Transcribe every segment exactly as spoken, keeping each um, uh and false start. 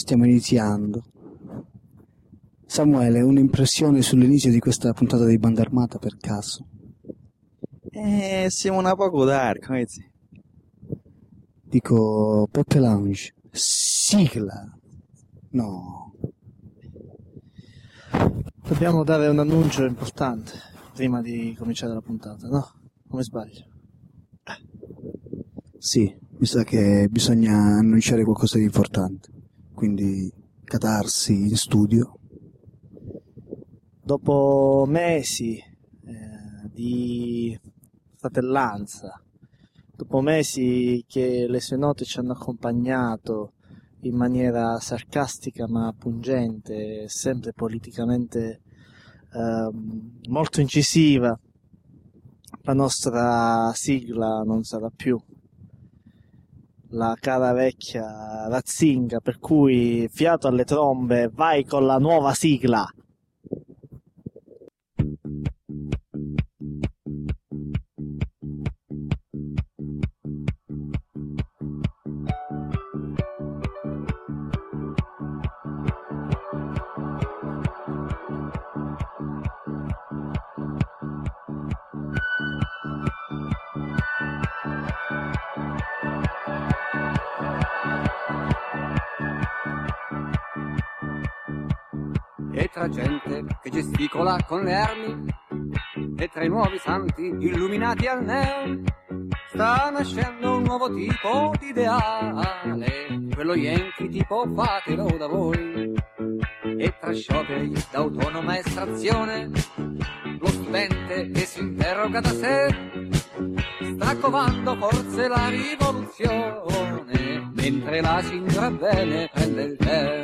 stiamo iniziando. Samuele, un'impressione sull'inizio di questa puntata di Banda Armata per caso? Eh, siamo una poco dark, come si? Dico Peppe Lounge. Sigla. No. Dobbiamo dare un annuncio importante prima di cominciare la puntata, no? Come sbaglio? Sì, mi sa che bisogna annunciare qualcosa di importante. Quindi catarsi in studio. Dopo mesi eh, di fratellanza, dopo mesi che le sue note ci hanno accompagnato in maniera sarcastica ma pungente, sempre politicamente eh, molto incisiva, la nostra sigla non sarà più la cara vecchia Razzinga, per cui fiato alle trombe, vai con la nuova sigla! E tra gente che gesticola con le armi e tra i nuovi santi illuminati al neon sta nascendo un nuovo tipo di ideale, quello yankee tipo fatelo da voi. E tra scioperi d'autonoma estrazione lo studente che si interroga da sé sta covando forse la rivoluzione mentre la signora bene prende il tè.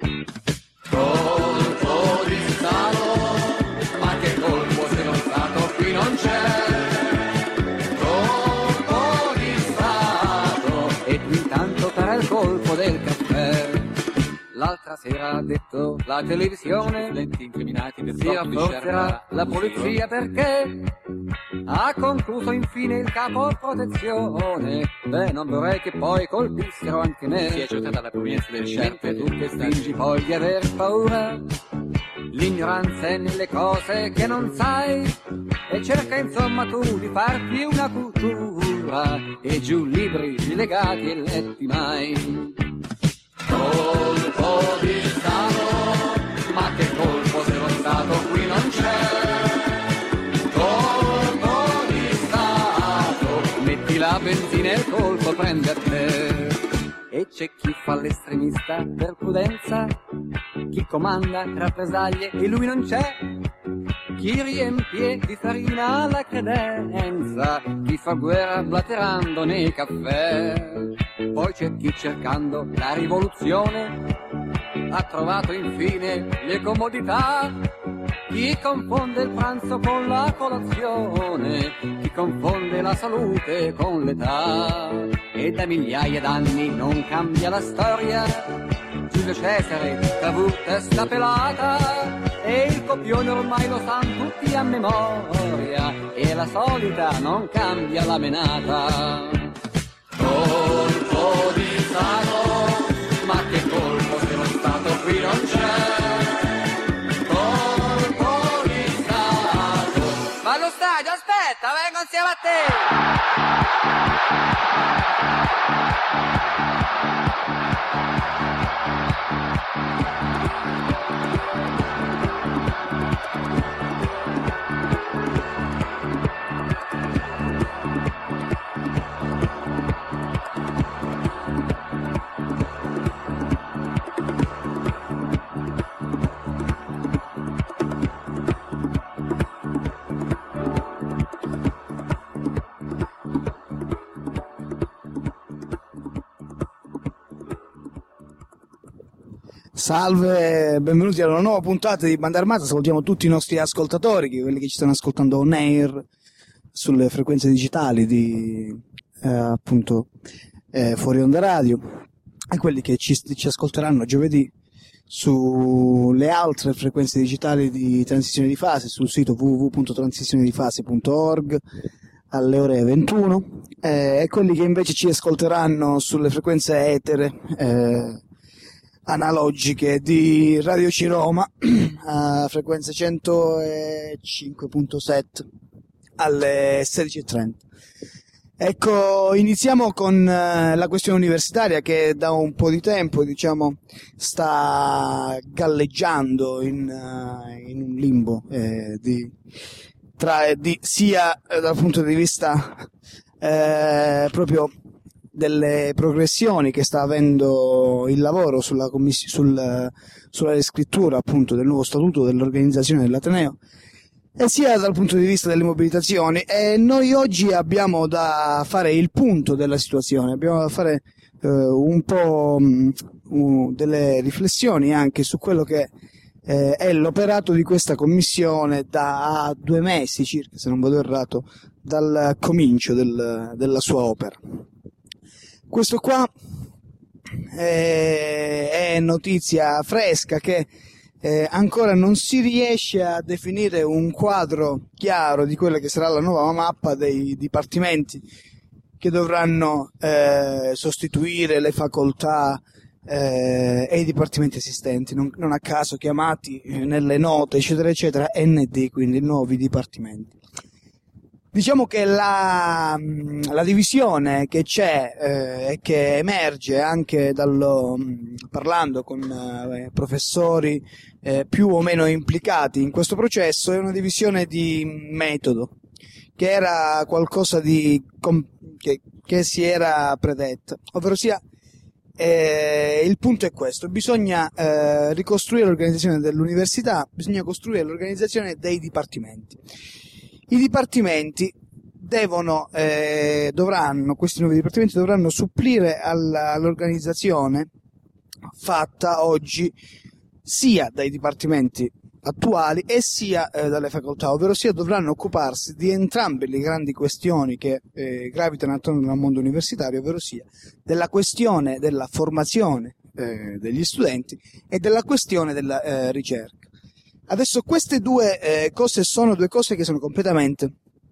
Colpo di Stato, ma che colpo se lo Stato qui non c'è? Colpo di Stato, e tu intanto per il colpo del caffè. L'altra sera ha detto la televisione, incriminati per si rafforzerà la polizia perché ha concluso infine il capo protezione. Beh, non vorrei che poi colpissero anche me. Si è accertata la provenienza del scienze. Mentre tu che stringi poi di aver paura, l'ignoranza è nelle cose che non sai, e cerca insomma tu di farti una cultura, e giù libri legati e letti mai. Colpo di Stato, ma che colpo se lo Stato qui non c'è? Colpo di Stato, metti la benzina e il colpo prende a te. E c'è chi fa l'estremista per prudenza, chi comanda rappresaglie e lui non c'è, chi riempie di farina la credenza, chi fa guerra blaterando nei caffè. Poi c'è chi cercando la rivoluzione ha trovato infine le comodità, chi confonde il pranzo con la colazione, chi confonde la salute con l'età. E da migliaia d'anni non cambia la storia, Giulio Cesare, Cavour, testa pelata, e il copione ormai lo sanno tutti a memoria, e la solita non cambia la menata. Colpo di Stato, ma che colpo se lo Stato qui non c'è? Colpo di Stato. Ma lo stadio, aspetta, vengo insieme a te! Salve, benvenuti alla nuova puntata di Banda Armata. Salutiamo tutti i nostri ascoltatori, quelli che ci stanno ascoltando on air sulle frequenze digitali di eh, appunto eh, Fuori Onda Radio, e quelli che ci, ci ascolteranno giovedì sulle altre frequenze digitali di Transizione di Fase sul sito w w w punto transizione di fase punto org alle ore ventuno, eh, e quelli che invece ci ascolteranno sulle frequenze etere eh, analogiche di Radio C Roma a frequenza centocinque virgola sette alle sedici e trenta. Ecco, iniziamo con eh, la questione universitaria che da un po' di tempo, diciamo, sta galleggiando in, uh, in un limbo eh, di, tra, di, sia eh, dal punto di vista eh, proprio delle progressioni che sta avendo il lavoro sulla, commiss- sul, sulla riscrittura appunto del nuovo statuto dell'organizzazione dell'Ateneo, e sia dal punto di vista delle mobilitazioni. E noi oggi abbiamo da fare il punto della situazione, abbiamo da fare eh, un po' um, uh, delle riflessioni anche su quello che eh, è l'operato di questa commissione da due mesi circa, se non vado errato, dal comincio del, della sua opera. Questo qua è, è notizia fresca che Eh, ancora non si riesce a definire un quadro chiaro di quella che sarà la nuova mappa dei dipartimenti che dovranno eh, sostituire le facoltà eh, e i dipartimenti esistenti, non, non a caso chiamati eh, nelle note eccetera eccetera N D, quindi nuovi dipartimenti. Diciamo che la, la divisione che c'è e eh, che emerge anche dallo, parlando con eh, professori eh, più o meno implicati in questo processo è una divisione di metodo, che era qualcosa di che, che si era predetta, ovvero sia eh, il punto è questo: bisogna eh, ricostruire l'organizzazione dell'università, bisogna costruire l'organizzazione dei dipartimenti. I dipartimenti devono, eh, dovranno, questi nuovi dipartimenti dovranno supplire alla, all'organizzazione fatta oggi sia dai dipartimenti attuali e sia eh, dalle facoltà, ovvero sia dovranno occuparsi di entrambe le grandi questioni che eh, gravitano attorno al mondo universitario, ovvero sia della questione della formazione eh, degli studenti e della questione della eh, ricerca. Adesso queste due eh, cose sono due cose che sono completamente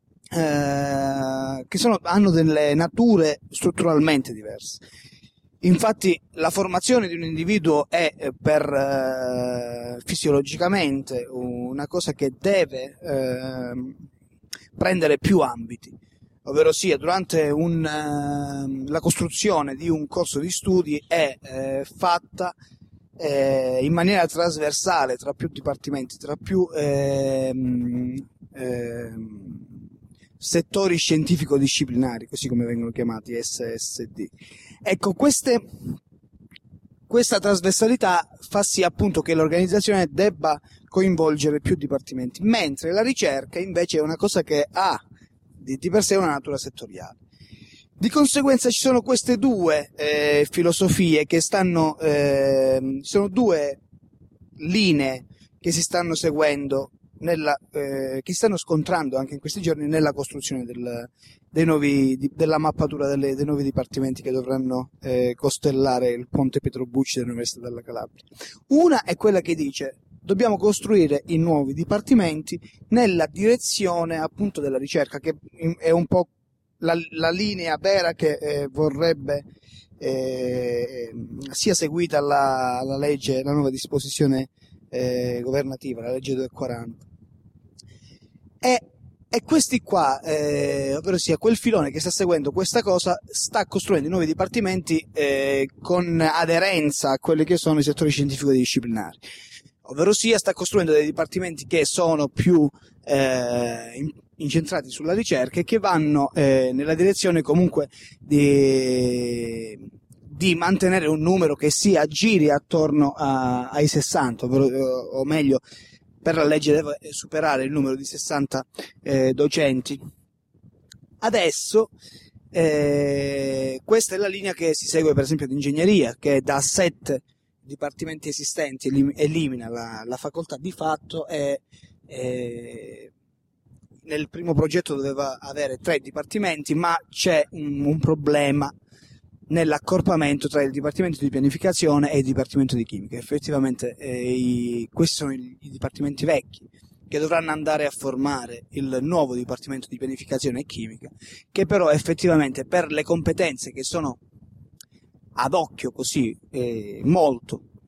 eh, che sono, hanno delle nature strutturalmente diverse. Infatti la formazione di un individuo è eh, per eh, fisiologicamente una cosa che deve eh, prendere più ambiti, ovvero sia durante un, eh, la costruzione di un corso di studi è eh, fatta Eh, in maniera trasversale tra più dipartimenti, tra più ehm, ehm, settori scientifico-disciplinari, così come vengono chiamati S S D. Ecco, queste, questa trasversalità fa sì appunto che l'organizzazione debba coinvolgere più dipartimenti, mentre la ricerca invece è una cosa che ha di, di per sé una natura settoriale. Di conseguenza ci sono queste due eh, filosofie che stanno, eh, sono due linee che si stanno seguendo, nella, eh, che si stanno scontrando anche in questi giorni nella costruzione del, dei nuovi, di, della mappatura delle, dei nuovi dipartimenti che dovranno eh, costellare il ponte Pietro Bucci dell'Università della Calabria. Una è quella che dice: dobbiamo costruire i nuovi dipartimenti nella direzione appunto della ricerca, che è un po' La, la linea vera che eh, vorrebbe eh, sia seguita la, la legge, la nuova disposizione eh, governativa, la legge duecentoquaranta. E, e questi qua, eh, ovvero sia quel filone che sta seguendo questa cosa, sta costruendo i nuovi dipartimenti eh, con aderenza a quelli che sono i settori scientifico-disciplinari. Ovvero sia sta costruendo dei dipartimenti che sono più eh, incentrati sulla ricerca e che vanno eh, nella direzione comunque di, di mantenere un numero che si aggiri attorno a, ai sessanta, ovvero, o meglio, per la legge deve superare il numero di sessanta eh, docenti. Adesso eh, questa è la linea che si segue per esempio ad ingegneria, che da sette dipartimenti esistenti elimina la, la facoltà di fatto e eh, nel primo progetto doveva avere tre dipartimenti, ma c'è un, un problema nell'accorpamento tra il dipartimento di pianificazione e il dipartimento di chimica. Effettivamente eh, i, questi sono i, i dipartimenti vecchi che dovranno andare a formare il nuovo dipartimento di pianificazione e chimica, che però effettivamente per le competenze che sono ad occhio così eh, molto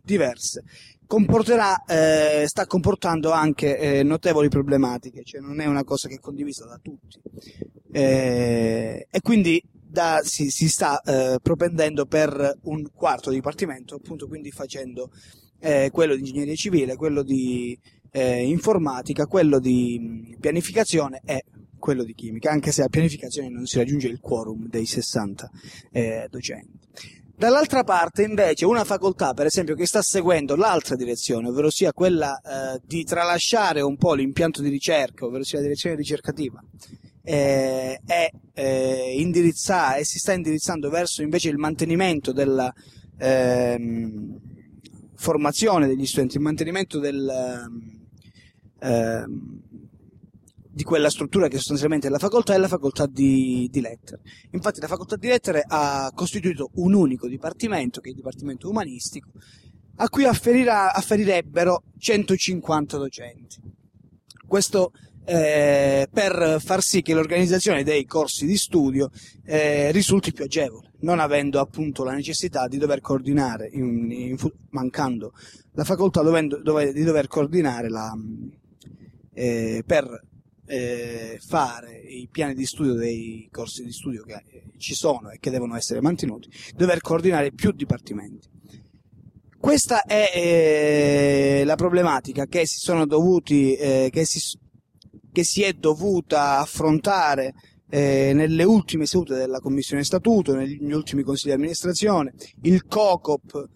diverse, comporterà, eh, sta comportando anche eh, notevoli problematiche, cioè non è una cosa che è condivisa da tutti, eh, e quindi da, si, si sta eh, propendendo per un quarto dipartimento, appunto, quindi facendo eh, quello di ingegneria civile, quello di eh, informatica, quello di pianificazione e quello di chimica, anche se a pianificazione non si raggiunge il quorum dei sessanta eh, docenti. Dall'altra parte invece una facoltà, per esempio, che sta seguendo l'altra direzione, ovvero sia quella eh, di tralasciare un po' l'impianto di ricerca, ovvero sia la direzione ricercativa, eh, e eh, indirizza, e si sta indirizzando verso invece il mantenimento della ehm, formazione degli studenti, il mantenimento del ehm, di quella struttura che sostanzialmente è la facoltà e la facoltà di, di lettere. Infatti la facoltà di lettere ha costituito un unico dipartimento, che è il dipartimento umanistico, a cui afferirà, afferirebbero centocinquanta docenti. Questo eh, per far sì che l'organizzazione dei corsi di studio eh, risulti più agevole, non avendo appunto la necessità di dover coordinare, in, in, mancando la facoltà dovendo, dove, di dover coordinare la, eh, per Eh, fare i piani di studio dei corsi di studio che eh, ci sono e che devono essere mantenuti, dover coordinare più dipartimenti. Questa è eh, la problematica che si sono dovuti eh, che, si, che si è dovuta affrontare eh, nelle ultime sedute della commissione statuto, negli ultimi consigli di amministrazione. Il COCOP,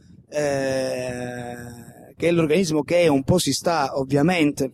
eh, che è l'organismo che un po' si sta ovviamente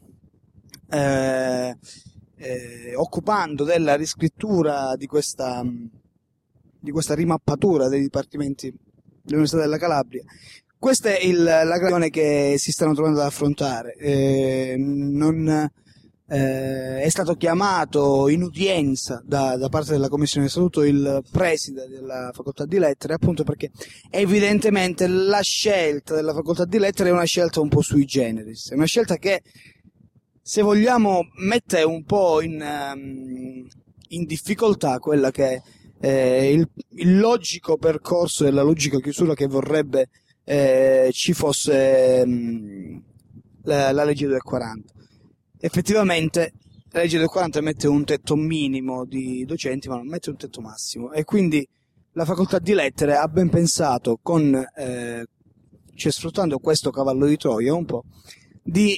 Eh, eh, occupando della riscrittura di questa di questa rimappatura dei dipartimenti dell'Università della Calabria. Questa è il, la questione che si stanno trovando ad affrontare. Eh, non, eh, è stato chiamato in udienza da, da parte della Commissione di Statuto il preside della Facoltà di Lettere, appunto perché evidentemente la scelta della Facoltà di Lettere è una scelta un po' sui generis, è una scelta che, se vogliamo, mette un po' in, um, in difficoltà quella che è eh, il, il logico percorso e la logica chiusura che vorrebbe eh, ci fosse um, la, la legge duecentoquaranta. Effettivamente la legge duecentoquaranta mette un tetto minimo di docenti, ma non mette un tetto massimo, e quindi la Facoltà di Lettere ha ben pensato, con eh, cioè sfruttando questo cavallo di Troia un po', di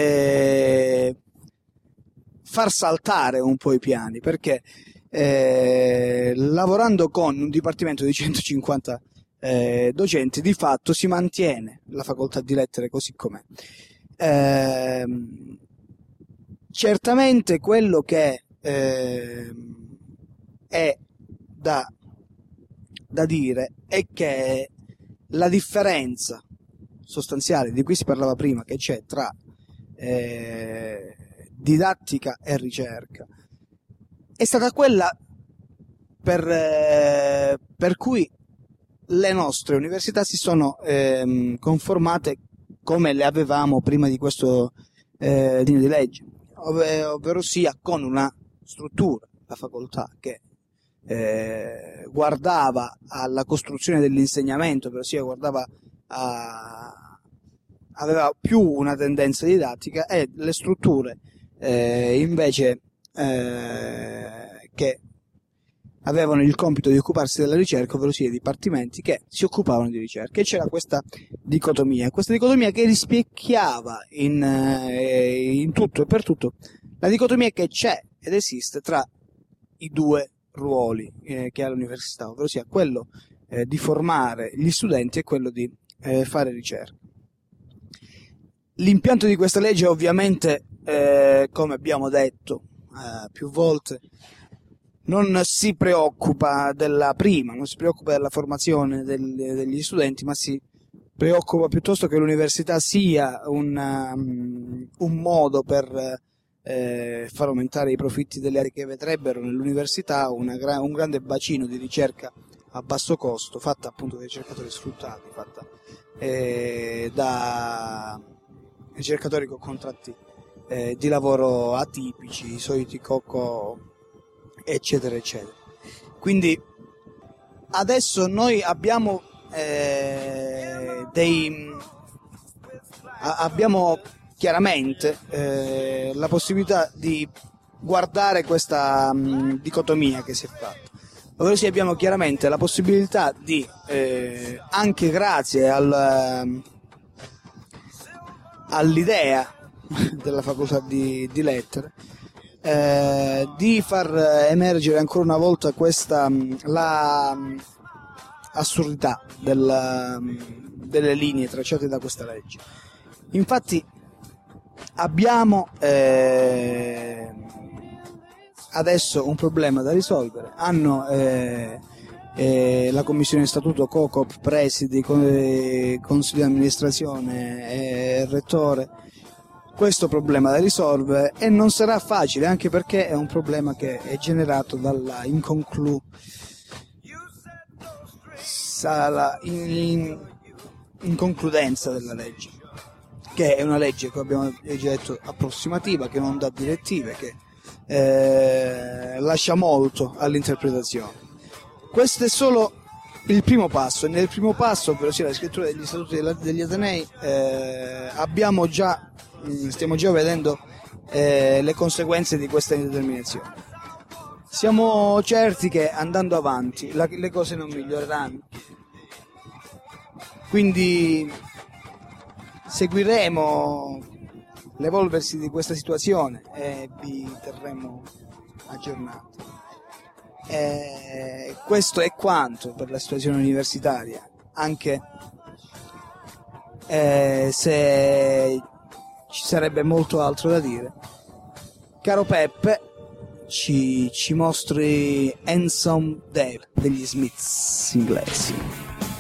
eh, far saltare un po' i piani, perché eh, lavorando con un dipartimento di centocinquanta eh, docenti di fatto si mantiene la Facoltà di Lettere così com'è. Eh, certamente quello che eh, è da, da dire è che la differenza sostanziale di cui si parlava prima, che c'è tra eh, didattica e ricerca, è stata quella per, eh, per cui le nostre università si sono eh, conformate come le avevamo prima di questo eh, disegno di legge, ov- ovvero sia con una struttura, la facoltà, che eh, guardava alla costruzione dell'insegnamento, ovvero sia guardava a, aveva più una tendenza didattica, e le strutture eh, invece eh, che avevano il compito di occuparsi della ricerca, ovvero sia i dipartimenti che si occupavano di ricerca. E c'era questa dicotomia, questa dicotomia che rispecchiava in, eh, in tutto e per tutto la dicotomia che c'è ed esiste tra i due ruoli eh, che ha l'università, ovvero sia quello eh, di formare gli studenti e quello di eh, fare ricerca. L'impianto di questa legge ovviamente, eh, come abbiamo detto eh, più volte, non si preoccupa della prima, non si preoccupa della formazione del, degli studenti, ma si preoccupa piuttosto che l'università sia un, um, un modo per eh, far aumentare i profitti delle aree, che vedrebbero nell'università una gra- un grande bacino di ricerca a basso costo, fatta appunto dai ricercatori sfruttati, fatta eh, da ricercatori con contratti eh, di lavoro atipici, i soliti cocco, eccetera eccetera. Quindi adesso noi abbiamo eh, dei a- abbiamo chiaramente eh, la possibilità di guardare questa mh, dicotomia che si è fatta. Ovvero sì, abbiamo chiaramente la possibilità di, eh, anche grazie al, all'idea della facoltà di, di lettere, eh, di far emergere ancora una volta questa la assurdità della, delle linee tracciate da questa legge. Infatti abbiamo eh, adesso un problema da risolvere. Hanno eh, eh, la commissione statuto, COCOP, presidi, con, consiglio di amministrazione e il rettore questo problema da risolvere, e non sarà facile, anche perché è un problema che è generato dalla inconclu sala in, inconcludenza della legge, che è una legge, come abbiamo già detto, approssimativa, che non dà direttive, che eh, lascia molto all'interpretazione. Questo è solo il primo passo, e nel primo passo, ovvero sia la scrittura degli statuti degli Atenei, eh, abbiamo già stiamo già vedendo eh, le conseguenze di questa indeterminazione. Siamo certi che andando avanti la, le cose non miglioreranno, quindi seguiremo l'evolversi di questa situazione e vi terremo aggiornati. E questo è quanto per la situazione universitaria, anche eh, se ci sarebbe molto altro da dire. Caro Peppe, ci, ci mostri Handsome Dave degli Smiths inglesi.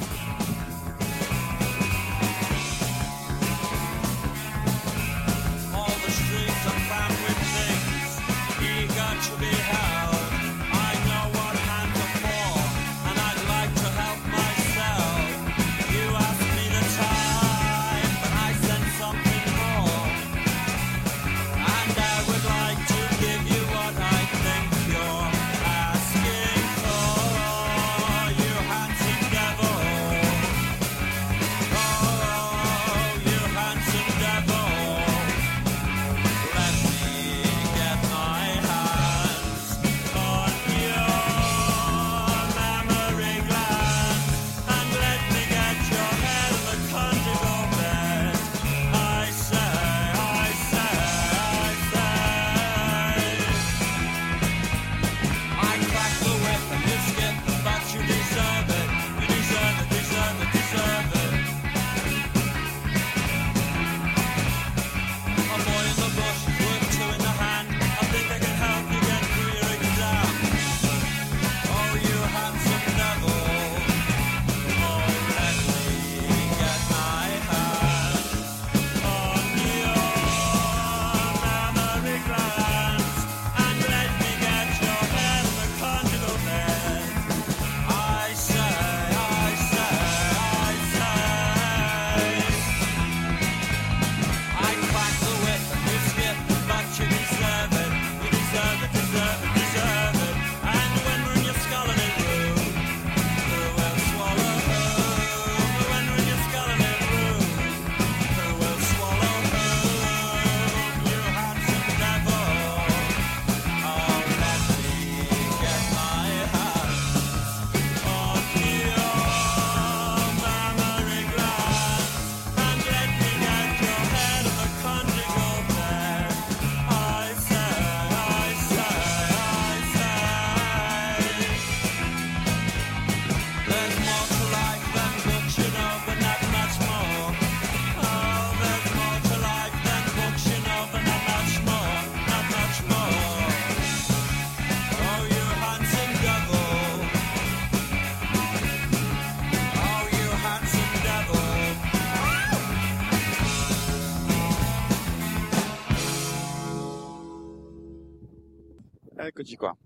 Eccoci qua.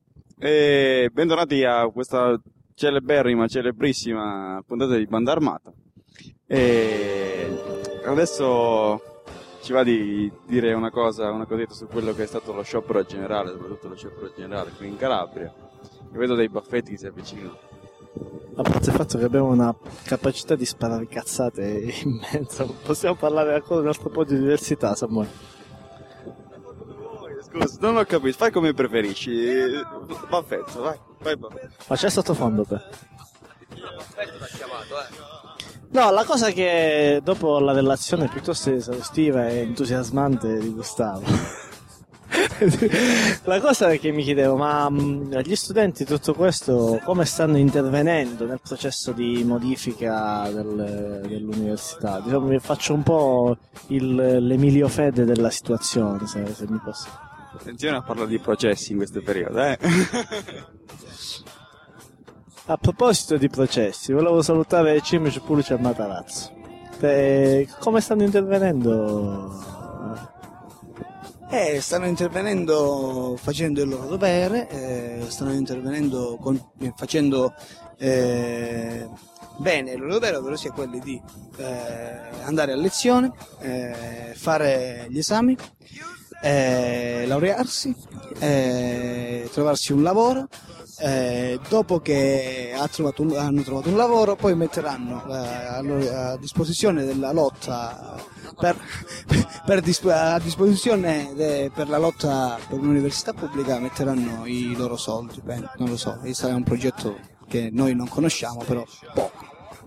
E bentornati a questa celeberrima, celebrissima puntata di Banda Armata. E adesso ci va di dire una cosa, una cosetta su quello che è stato lo sciopero generale, soprattutto lo sciopero generale qui in Calabria. Io vedo dei baffetti che si avvicinano. A parte il fatto che abbiamo una capacità di sparare cazzate immensa, possiamo parlare ancora un altro po' di università, Samuele. Scusa, non ho capito, fai come preferisci. Perfetto, vai, vai, vai. Ma c'è sottofondo per? No, la cosa che dopo la relazione piuttosto esaustiva e entusiasmante di Gustavo, la cosa che mi chiedevo, ma mh, gli studenti tutto questo come stanno intervenendo nel processo di modifica del, dell'università? Diciamo, mi faccio un po' il, l'Emilio Fede della situazione, se, se mi posso. Attenzione a parlare di processi in questo periodo, eh. A proposito di processi, volevo salutare Cimici Pulici e Matarazzo. Eh, come stanno intervenendo? Eh, stanno intervenendo facendo il loro dovere, eh, stanno intervenendo con, eh, facendo eh, bene il loro dovere, ovvero sia quelli di eh, andare a lezione, eh, fare gli esami, eh, laurearsi, eh, trovarsi un lavoro. Eh, dopo che ha trovato un, hanno trovato un lavoro, poi metteranno eh, a, a disposizione della lotta per, per disp- a disposizione de, per la lotta per l'università pubblica, metteranno i loro soldi. Beh, non lo so, sarà un progetto che noi non conosciamo, però poco.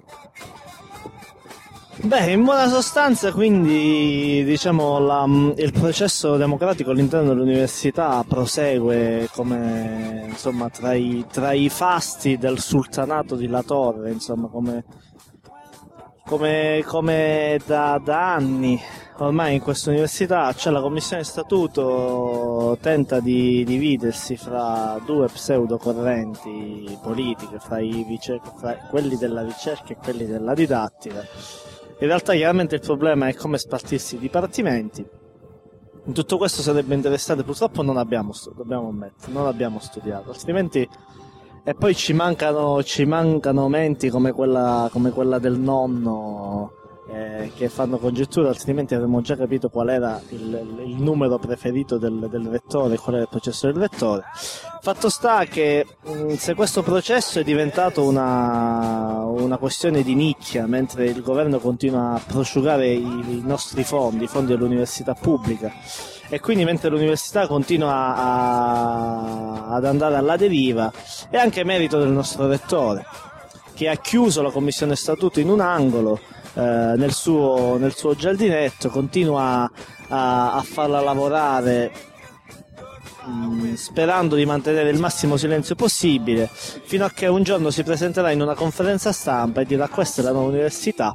Beh, in buona sostanza, quindi, diciamo, la, il processo democratico all'interno dell'università prosegue come, insomma, tra i, tra i fasti del sultanato di La Torre, insomma, come, come, come da, da anni ormai in questa università c'è la commissione statuto, tenta di dividersi fra due pseudo correnti politiche, fra, i vice, fra quelli della ricerca e quelli della didattica. In realtà chiaramente il problema è come spartirsi i dipartimenti. In tutto questo sarebbe interessante, purtroppo non abbiamo, dobbiamo ammettere, non abbiamo studiato, altrimenti. E poi ci mancano, ci mancano menti come quella, come quella del nonno eh, che fanno congetture, altrimenti avremmo già capito qual era il, il numero preferito del, del rettore, qual era il processo del rettore. Fatto sta che mh, se questo processo è diventato una, una questione di nicchia, mentre il governo continua a prosciugare i, i nostri fondi, i fondi dell'università pubblica, e quindi mentre l'università continua a, ad andare alla deriva, è anche merito del nostro rettore, che ha chiuso la commissione statuto in un angolo eh, nel, suo, nel suo giardinetto, continua a, a farla lavorare mh, sperando di mantenere il massimo silenzio possibile, fino a che un giorno si presenterà in una conferenza stampa e dirà: questa è la nuova università,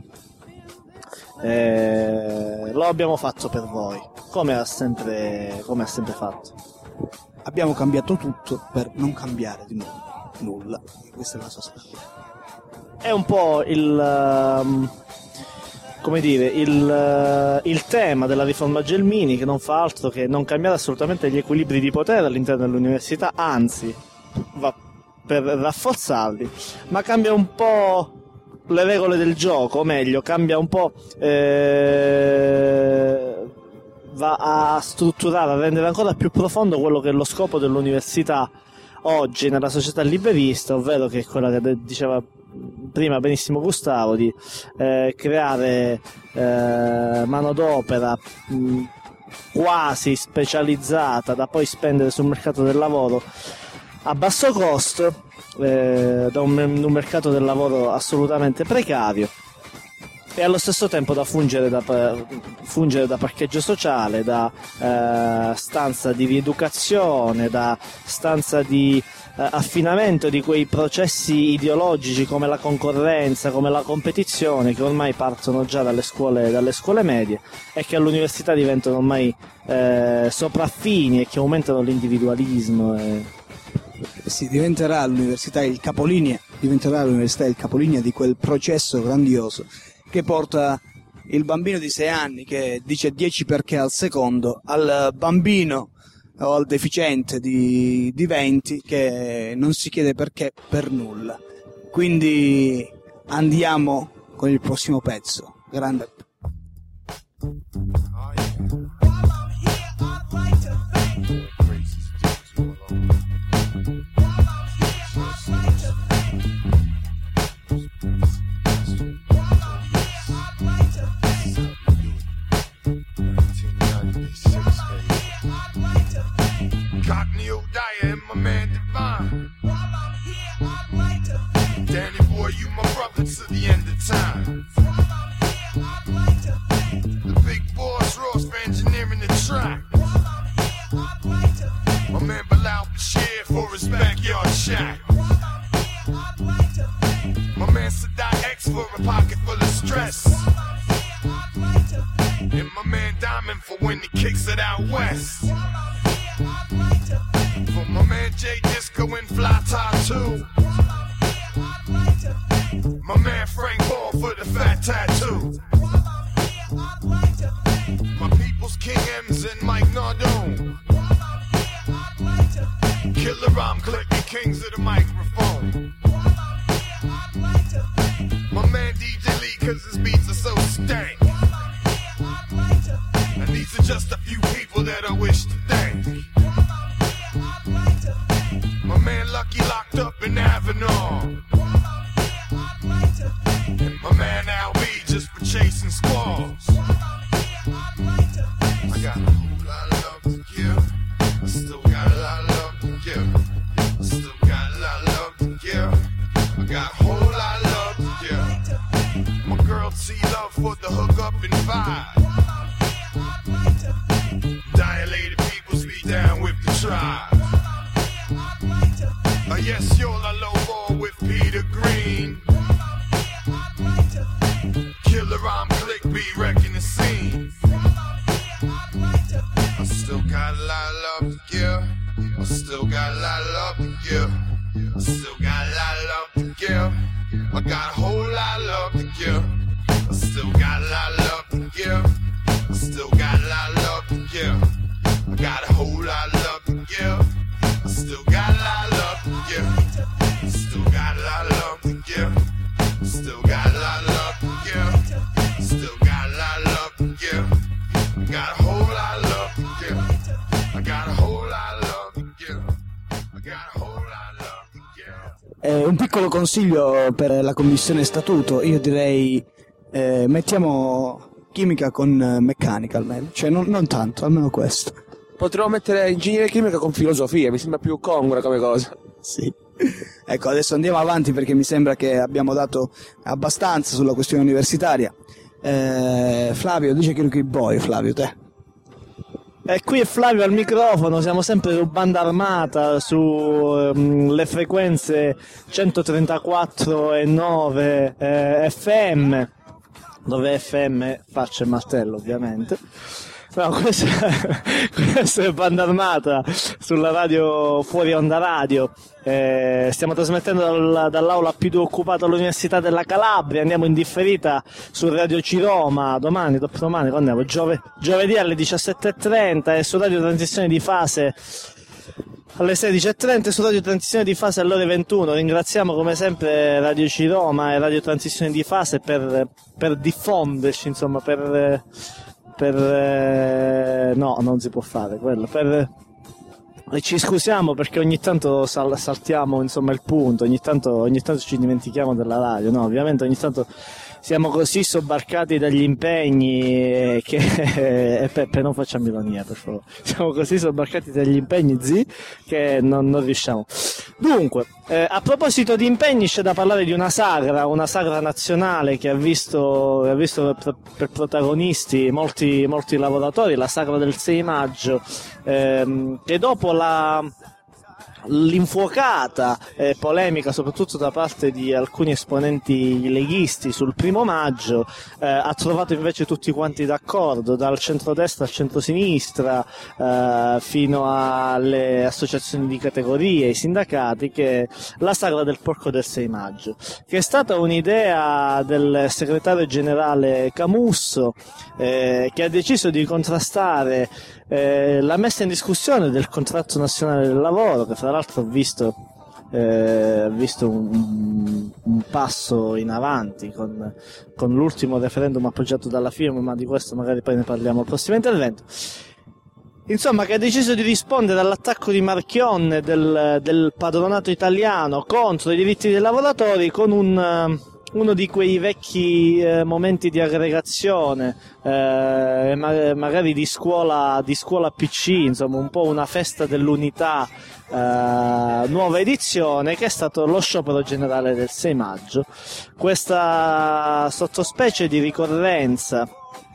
eh, lo abbiamo fatto per voi, come ha sempre, come ha sempre fatto. Abbiamo cambiato tutto per non cambiare di nuovo nulla. Questa è la sostanza. È un po' il um, come dire il, uh, il tema della riforma Gelmini, che non fa altro che non cambiare assolutamente gli equilibri di potere all'interno dell'università, anzi va per rafforzarli, ma cambia un po' le regole del gioco, o meglio cambia un po' eh, va a strutturare, a rendere ancora più profondo quello che è lo scopo dell'università oggi nella società liberista, ovvero che è quella che diceva prima benissimo Gustavo, di eh, creare eh, manodopera mh, quasi specializzata da poi spendere sul mercato del lavoro a basso costo, eh, da un, un mercato del lavoro assolutamente precario, e allo stesso tempo da fungere da, fungere da parcheggio sociale, da eh, stanza di rieducazione, da stanza di eh, affinamento di quei processi ideologici come la concorrenza, come la competizione, che ormai partono già dalle scuole, dalle scuole medie e che all'università diventano ormai eh, sopraffini e che aumentano l'individualismo. E... Sì, diventerà l'università il capolinea, diventerà l'università il capolinea di quel processo grandioso che porta il bambino di sei anni che dice dieci perché al secondo al bambino o al deficiente di, di venti che non si chiede perché per nulla. Quindi andiamo con il prossimo pezzo. Grande. track. My man Bilal Bashir for his backyard shack. My man Sadat X for a pocket full of stress. And my man Diamond for when he kicks it out west. For my man J Disco and Fly Tie too. My man Frank Ball for the fat tattoo. My people's King M's and Mike Nardone. Killer Rom clicking kings of the microphone. My man D J Lee cause his beats are so stank. And these are just a few people that I wish to thank. My man Lucky locked up in Avenal. And my man Al B just for chasing squalls. I got a whole lot of love to give. I still got a lot of love to give. I still got a lot of love to give. I got a whole lot of love to give. My girl T Love for the hook up and vibe. Dilated peoples be down with the tribe. Uh, yes, y'all are low ball with Peter Green. Killer Rom Click be wrecking the scene. I still got a lot of love to give. I still got a lot of love to give. I still got a lot of love to give. I got a whole lot of love to give. I still got a lot of love to give. I still got a lot of love to give. I got a whole lot of love to give. I still got a lot of love to give. I still got a lot of love to give. I still got a lot of love to give. I still got a lot of love to give. I got a whole lot of love to give. I got a whole lot of love to give. I got a whole lot of love to give. Eh, un piccolo consiglio per la commissione statuto, io direi eh, mettiamo chimica con eh, meccanica almeno, cioè non, non tanto, almeno questo. Potremmo mettere ingegneria chimica con filosofia, mi sembra più congrua come cosa. Sì. Ecco, adesso andiamo avanti perché mi sembra che abbiamo dato abbastanza sulla questione universitaria. Eh, Flavio, dice che qui boy, Flavio, te. E qui è Flavio al microfono, siamo sempre su banda armata, sulle um, frequenze centotrentaquattro e nove eh, F M, dove F M faccia il martello ovviamente. No, questa, questa è banda armata sulla radio Fuori Onda Radio. Eh, stiamo trasmettendo dal, dall'aula P due occupata all'Università della Calabria. Andiamo in differita su Radio Ciroma domani, dopodomani, quando andiamo? Giove, giovedì alle diciassette e trenta e su Radio Transizione di Fase alle sedici e trenta e su Radio Transizione di Fase alle ore ventuno. Ringraziamo come sempre Radio Ciroma e Radio Transizione di Fase per, per diffonderci, insomma, per... per eh, no, non si può fare quello, per, e ci scusiamo perché ogni tanto sal, saltiamo insomma il punto, ogni tanto, ogni tanto ci dimentichiamo della radio, no, ovviamente ogni tanto siamo così sobbarcati dagli impegni che eh, per, per non facciamo ironia, per favore, siamo così sobbarcati dagli impegni zi che non, non riusciamo. Dunque, eh, a proposito di impegni, c'è da parlare di una sagra, una sagra nazionale che ha visto, ha visto per, per protagonisti molti, molti lavoratori, la sagra del sei maggio, ehm, che dopo la l'infuocata eh, polemica soprattutto da parte di alcuni esponenti leghisti sul primo maggio eh, ha trovato invece tutti quanti d'accordo, dal centrodestra al centrosinistra eh, fino alle associazioni di categorie, i sindacati, che la sagra del porco del sei maggio, che è stata un'idea del segretario generale Camusso, eh, che ha deciso di contrastare Eh, la messa in discussione del contratto nazionale del lavoro, che fra l'altro ho visto, eh, ho visto un, un passo in avanti con, con l'ultimo referendum appoggiato dalla firma, ma di questo magari poi ne parliamo al prossimo intervento. Insomma, che ha deciso di rispondere all'attacco di Marchionne del, del padronato italiano contro i diritti dei lavoratori con un uno di quei vecchi eh, momenti di aggregazione, eh, ma- magari di scuola, di scuola P C, insomma un po' una festa dell'unità, eh, nuova edizione, che è stato lo sciopero generale del sei maggio. Questa sottospecie di ricorrenza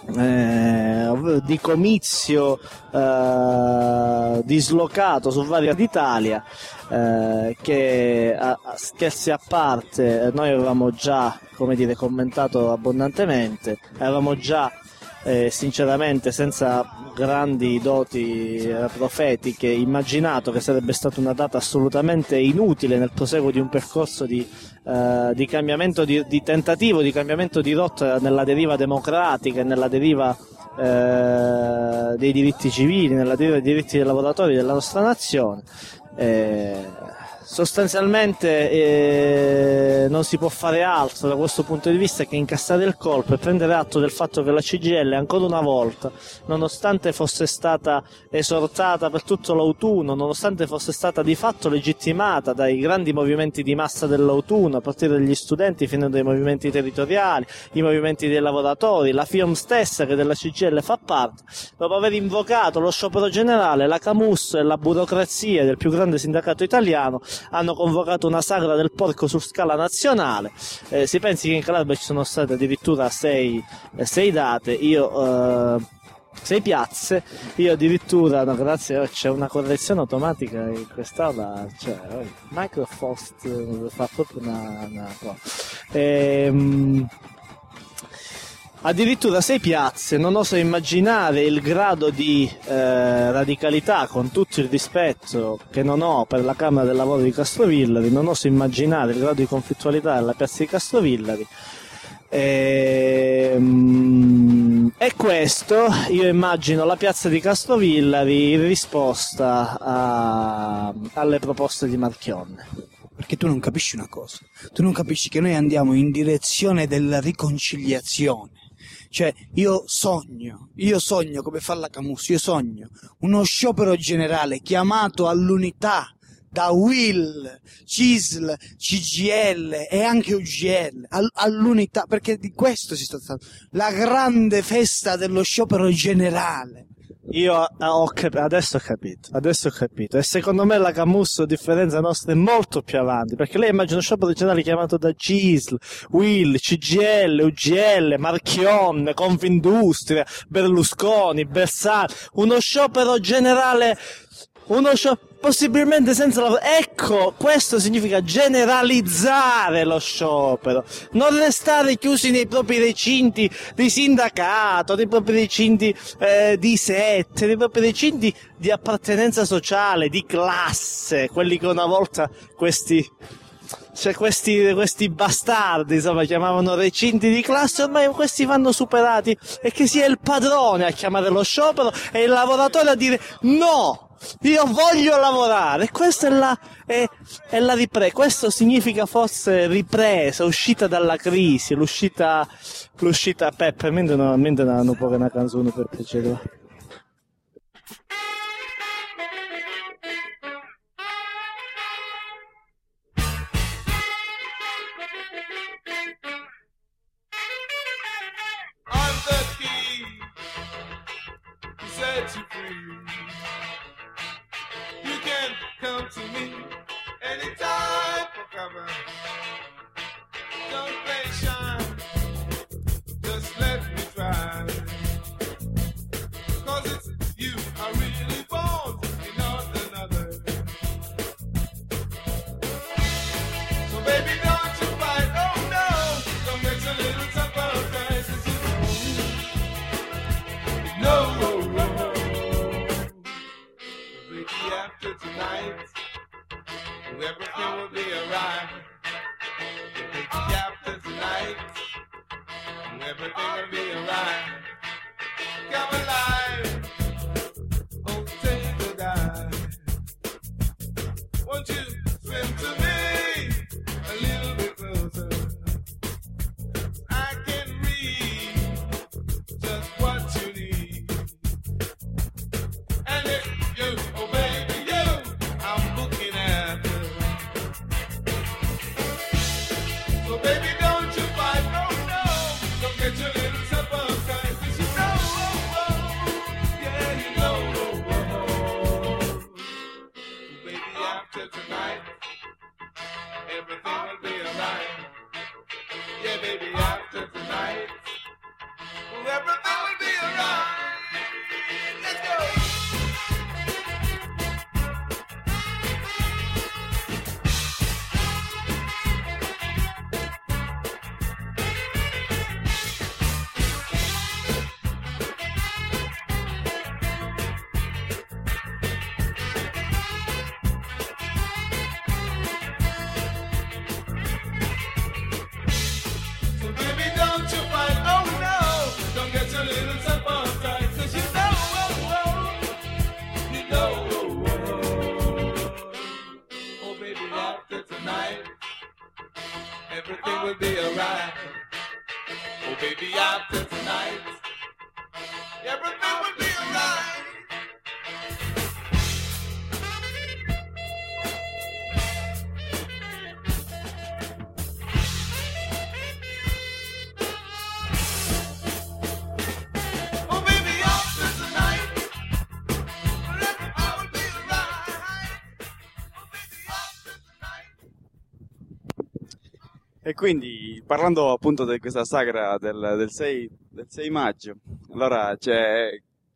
eh, di comizio eh, dislocato su varie d'Italia, eh, che a, a, scherzi a parte noi avevamo già, come dire, commentato abbondantemente, avevamo già eh, sinceramente senza grandi doti eh, profetiche immaginato che sarebbe stata una data assolutamente inutile nel proseguo di un percorso di, eh, di cambiamento di, di tentativo di cambiamento di rotta nella deriva democratica e nella deriva eh, dei diritti civili, nella deriva dei diritti dei lavoratori della nostra nazione. eh, Sostanzialmente eh, non si può fare altro da questo punto di vista che incassare il colpo e prendere atto del fatto che la C G I L ancora una volta, nonostante fosse stata esortata per tutto l'autunno, nonostante fosse stata di fatto legittimata dai grandi movimenti di massa dell'autunno, a partire dagli studenti fino ai movimenti territoriali, i movimenti dei lavoratori, la F I O M stessa che della C G I L fa parte, dopo aver invocato lo sciopero generale, la Camus e la burocrazia del più grande sindacato italiano hanno convocato una sagra del porco su scala nazionale. Eh, si pensi che in Calabria ci sono state addirittura sei, eh, sei date, io eh, sei piazze, io addirittura, no grazie, c'è una correzione automatica in quest'aula, cioè Microsoft fa proprio una, una cosa. Ehm, addirittura sei piazze, non oso immaginare il grado di eh, radicalità, con tutto il rispetto che non ho per la Camera del Lavoro di Castrovillari, non oso immaginare il grado di conflittualità della piazza di Castrovillari. E, e questo, io immagino la piazza di Castrovillari in risposta a, alle proposte di Marchionne. Perché tu non capisci una cosa, tu non capisci che noi andiamo in direzione della riconciliazione. Cioè, io sogno, io sogno come fa la Camus, io sogno uno sciopero generale chiamato all'unità da U I L, C I S L, C G I L e anche U G L, all- all'unità, perché di questo si sta trattando, la grande festa dello sciopero generale. Io ho cap- adesso ho capito, adesso ho capito, e secondo me la Camus, a differenza nostra, è molto più avanti, perché lei immagina uno sciopero generale chiamato da C I S L, U I L, C G I L, U G L, Marchionne, Confindustria, Berlusconi, Bersani, uno sciopero generale, uno sciopero possibilmente senza lavoro. Ecco, questo significa generalizzare lo sciopero, non restare chiusi nei propri recinti di sindacato, nei propri recinti eh, di sette, nei propri recinti di appartenenza sociale, di classe, quelli che una volta questi cioè questi, questi bastardi insomma chiamavano recinti di classe, ormai questi vanno superati, e che sia il padrone a chiamare lo sciopero e il lavoratore a dire no, io voglio lavorare. Questa è la, è, è la ripresa. Questo significa forse ripresa, uscita dalla crisi, l'uscita, l'uscita, Peppe, mentre non, mentre non hanno pure una canzone per piacere. Set you free. You can come to me anytime forever. Don't play shy, just let me try. E quindi, parlando appunto di questa sagra del, del, sei, del sei maggio, allora c'è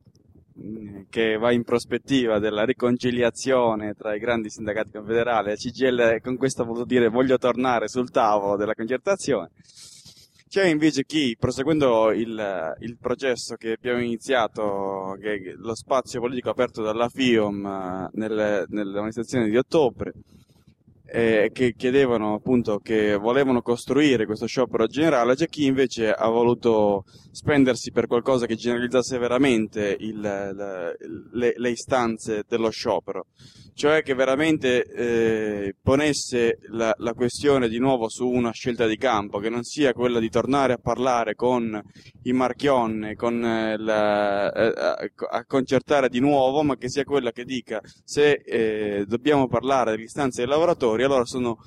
che va in prospettiva della riconciliazione tra i grandi sindacati confederali. La C G I L con questo ha voluto dire voglio tornare sul tavolo della concertazione. C'è invece chi, proseguendo il, il processo che abbiamo iniziato, che è lo spazio politico aperto dalla FIOM nelle, nelle manifestazioni di ottobre, eh, che chiedevano appunto che volevano costruire questo sciopero generale, c'è chi invece ha voluto spendersi per qualcosa che generalizzasse veramente il, le, le, le istanze dello sciopero, cioè che veramente eh, ponesse la, la questione di nuovo su una scelta di campo, che non sia quella di tornare a parlare con i Marchionne, con eh, la, eh, a concertare di nuovo, ma che sia quella che dica se eh, dobbiamo parlare delle istanze dei lavoratori, allora sono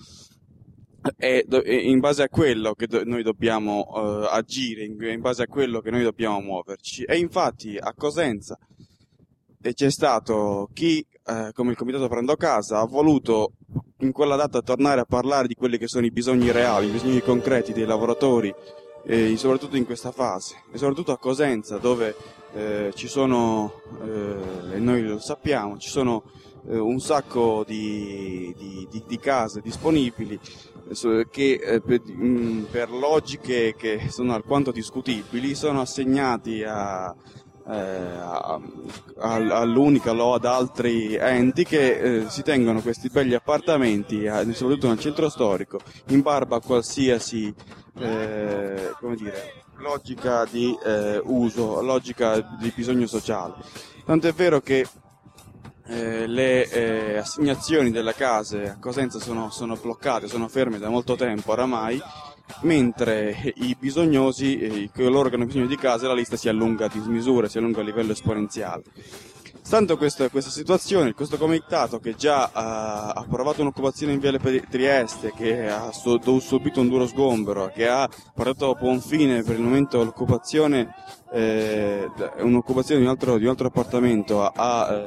è in base a quello che do, noi dobbiamo uh, agire, in, in base a quello che noi dobbiamo muoverci. E infatti a Cosenza e c'è stato chi, eh, come il Comitato Prendo Casa, ha voluto in quella data tornare a parlare di quelli che sono i bisogni reali, i bisogni concreti dei lavoratori, eh, soprattutto in questa fase, e soprattutto a Cosenza, dove eh, ci sono, eh, e noi lo sappiamo, ci sono eh, un sacco di, di, di, di case disponibili che eh, per, mh, per logiche che sono alquanto discutibili sono assegnati a Eh, all'Unica o ad altri enti che eh, si tengono questi belli appartamenti, eh, soprattutto nel centro storico, in barba a qualsiasi eh, come dire, logica di eh, uso, logica di bisogno sociale. Tant'è vero che eh, le eh, assegnazioni delle case a Cosenza sono, sono bloccate, sono ferme da molto tempo oramai, mentre i bisognosi, eh, coloro che hanno bisogno di case, la lista si allunga a dismisura, si allunga a livello esponenziale. Stando questa, questa situazione, questo comitato che già uh, ha approvato un'occupazione in Viale Trieste, che ha so, subito un duro sgombero, che ha portato a buon fine per il momento l'occupazione, eh, un'occupazione di un altro, di un altro appartamento a, a,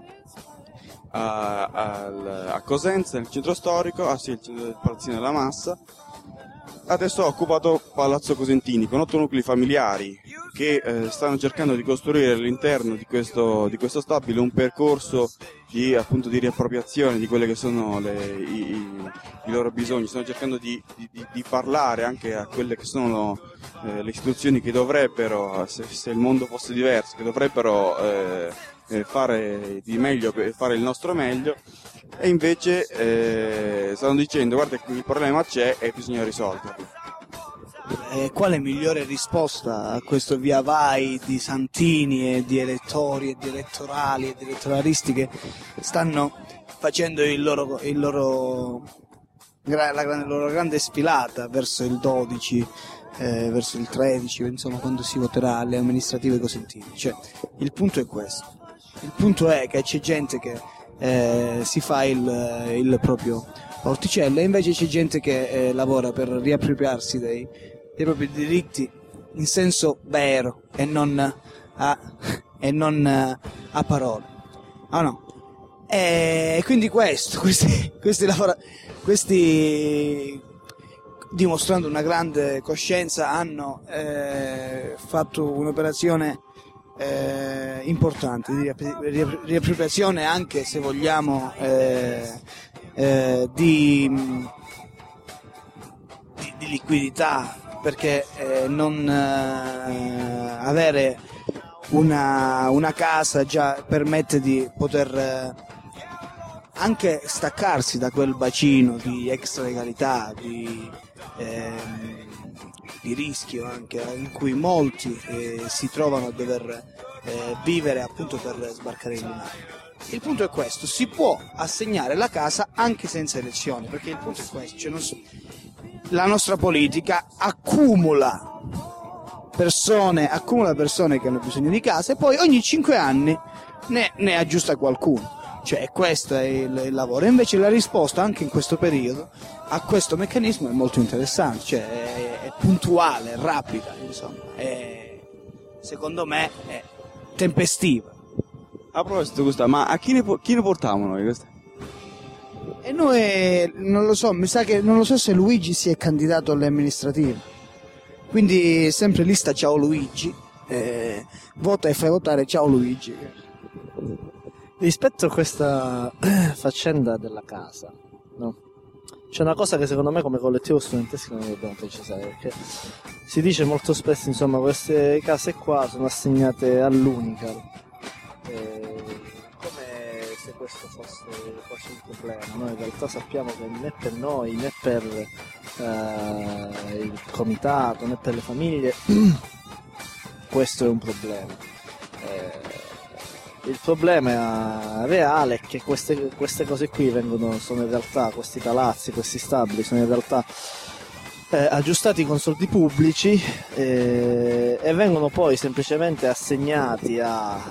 a, a, a Cosenza, nel centro storico, ah sì, il Palazzino della Massa. Adesso ha occupato Palazzo Cosentini con otto nuclei familiari che eh, stanno cercando di costruire all'interno di questo, di questo stabile un percorso di, appunto, di riappropriazione di quelle che sono le, i, i, i loro bisogni. Stanno cercando di, di, di parlare anche a quelle che sono eh, le istituzioni che dovrebbero, se, se il mondo fosse diverso, che dovrebbero eh, fare di meglio, fare il nostro meglio. E invece eh, stanno dicendo guarda che il problema c'è e bisogna risolverlo. Eh, quale migliore risposta a questo via vai di santini e di elettori e di elettorali e di elettoralisti che stanno facendo il loro, il loro, la, la loro grande sfilata verso il dodici, eh, verso il tredici, insomma quando si voterà alle amministrative cosentine. Cioè, il punto è questo. Il punto è che c'è gente che Eh, si fa il, il proprio orticello e invece c'è gente che eh, lavora per riappropriarsi dei, dei propri diritti in senso vero e non a, e non a parole. Ah no. E quindi questo, questi, questi lavora, questi dimostrando una grande coscienza hanno eh, fatto un'operazione Eh, importante di riappropriazione, anche se vogliamo eh, eh, di, di, di liquidità, perché eh, non eh, avere una, una casa già permette di poter eh, anche staccarsi da quel bacino di extralegalità, di eh, di rischio anche in cui molti eh, si trovano a dover eh, vivere appunto per sbarcare il lunario. Il punto è questo: si può assegnare la casa anche senza elezioni, perché il punto è questo, cioè non so, la nostra politica accumula persone, accumula persone che hanno bisogno di casa e poi ogni cinque anni ne, ne aggiusta qualcuno. Cioè questo è il, il lavoro. E invece la risposta anche in questo periodo a questo meccanismo è molto interessante, cioè è, è puntuale, è rapida, insomma, è, secondo me è tempestiva. A proposito, Gustavo, ma a chi ne, chi ne portavano noi queste? E noi, non lo so, mi sa che non lo so se Luigi si è candidato alle amministrative. Quindi sempre lista ciao Luigi. Eh, vota e fai votare ciao Luigi. Rispetto a questa faccenda della casa, no? C'è una cosa che secondo me come collettivo studentesco non dobbiamo precisare, perché si dice molto spesso, insomma, queste case qua sono assegnate all'Unical, eh, come se questo fosse quasi un problema. Noi in realtà sappiamo che né per noi né per eh, il comitato né per le famiglie questo è un problema. Eh, il problema reale è che queste, queste cose qui vengono, sono in realtà, questi palazzi, questi stabili sono in realtà eh, aggiustati con soldi pubblici eh, e vengono poi semplicemente assegnati a,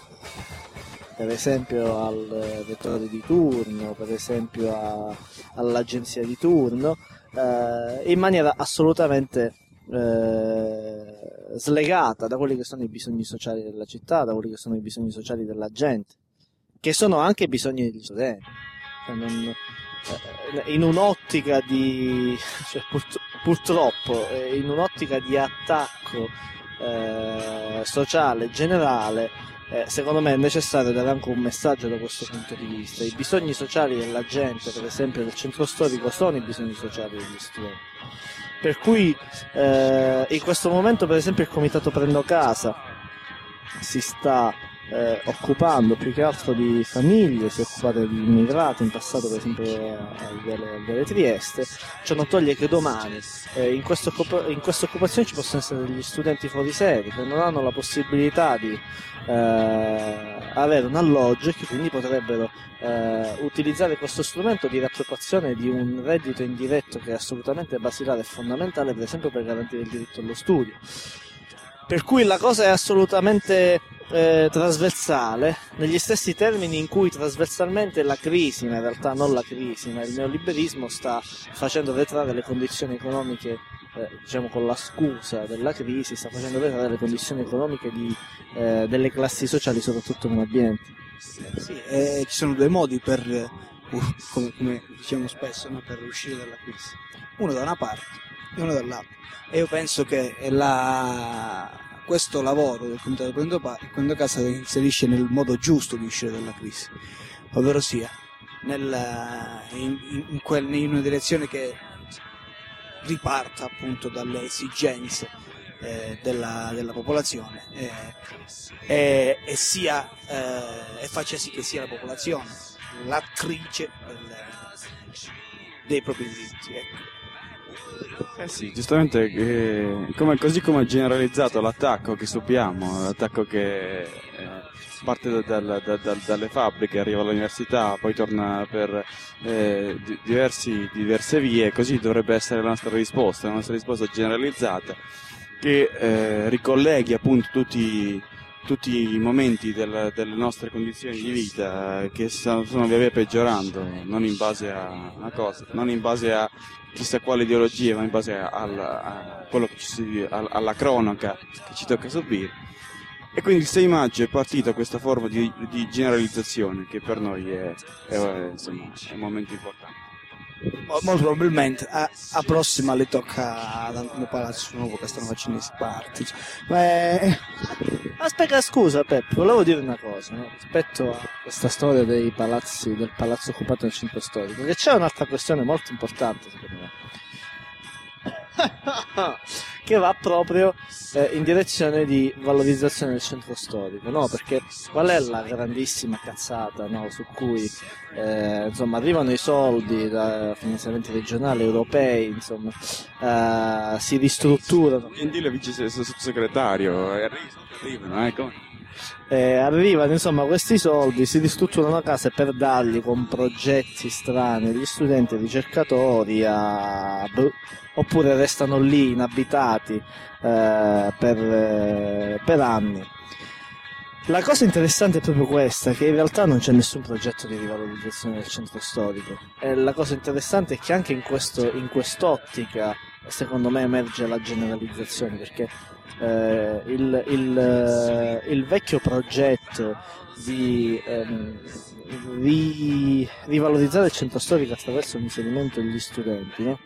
per esempio al vettore di turno, per esempio a, all'agenzia di turno, eh, in maniera assolutamente Eh, slegata da quelli che sono i bisogni sociali della città, da quelli che sono i bisogni sociali della gente, che sono anche i bisogni degli studenti. Cioè non, eh, in un'ottica di cioè, purt- purtroppo eh, in un'ottica di attacco eh, sociale generale, eh, secondo me è necessario dare anche un messaggio da questo punto di vista. I bisogni sociali della gente, per esempio del centro storico, sono i bisogni sociali degli studenti. Per cui eh, in questo momento, per esempio, il comitato Prendo Casa si sta eh, occupando più che altro di famiglie, si è occupato di immigrati, in passato per esempio al Viale, Viale Trieste. Ciò non toglie che domani eh, in, questo, in questa occupazione ci possono essere degli studenti fuori sede che non hanno la possibilità di eh, avere un alloggio e che quindi potrebbero eh, utilizzare questo strumento di riappropriazione di un reddito indiretto che è assolutamente basilare e fondamentale, per esempio per garantire il diritto allo studio. Per cui la cosa è assolutamente eh, trasversale, negli stessi termini in cui trasversalmente la crisi, ma in realtà non la crisi, ma il neoliberismo sta facendo vetrare le condizioni economiche, eh, diciamo con la scusa della crisi, sta facendo vetrare le condizioni economiche di, eh, delle classi sociali, soprattutto meno abbienti. Sì, eh, ci sono due modi per, uh, come, come diciamo spesso, no, per uscire dalla crisi. Uno da una parte e uno dall'altra. E io penso che la, questo lavoro del Comitato Prendo, pa- Prendo Casa inserisce nel modo giusto di uscire dalla crisi, ovvero sia nel, in, in, quel, in una direzione che riparta appunto dalle esigenze eh, della, della popolazione eh, e, e, sia, eh, e faccia sì che sia la popolazione l'attrice del, dei propri diritti. Ecco. Eh sì, giustamente, eh, come, così come è generalizzato l'attacco che subiamo, l'attacco che eh, parte da, da, da, da, dalle fabbriche, arriva all'università, poi torna per eh, diversi, diverse vie, così dovrebbe essere la nostra risposta, la nostra risposta generalizzata, che eh, ricolleghi appunto tutti, tutti i momenti del, delle nostre condizioni di vita eh, che sono, sono via via peggiorando, non in base a una cosa, non in base a chissà quale ideologia, ma in base a, a, a quello che ci, a, alla cronaca che ci tocca subire. E quindi il sei maggio è partita questa forma di, di generalizzazione che per noi è, è, insomma, è un momento importante. Molto probabilmente a, a prossima le tocca ad alcune palazzo nuovo che stanno facendo i parti. Beh... Aspetta, scusa Pep, volevo dire una cosa, no? Rispetto a questa storia dei palazzi, del palazzo occupato nel centro storico, che c'è un'altra questione molto importante secondo me che va proprio eh, in direzione di valorizzazione del centro storico, no? Perché qual è la grandissima cazzata, no? Su cui eh, insomma arrivano i soldi da finanziamenti regionali, europei, insomma eh, si ristrutturano. Gentile vice sottosegretario, arrivano, eh, come? Eh, arrivano insomma questi soldi, si ristrutturano a casa per darli con progetti strani agli studenti e ricercatori a... oppure restano lì inabitati eh, per, eh, per anni. La cosa interessante è proprio questa, che in realtà non c'è nessun progetto di rivalorizzazione del centro storico, e la cosa interessante è che anche in, questo, in quest'ottica secondo me emerge la generalizzazione, perché eh, il, il, eh, il vecchio progetto di ehm, ri, rivalorizzare il centro storico attraverso l'inserimento degli studenti, no?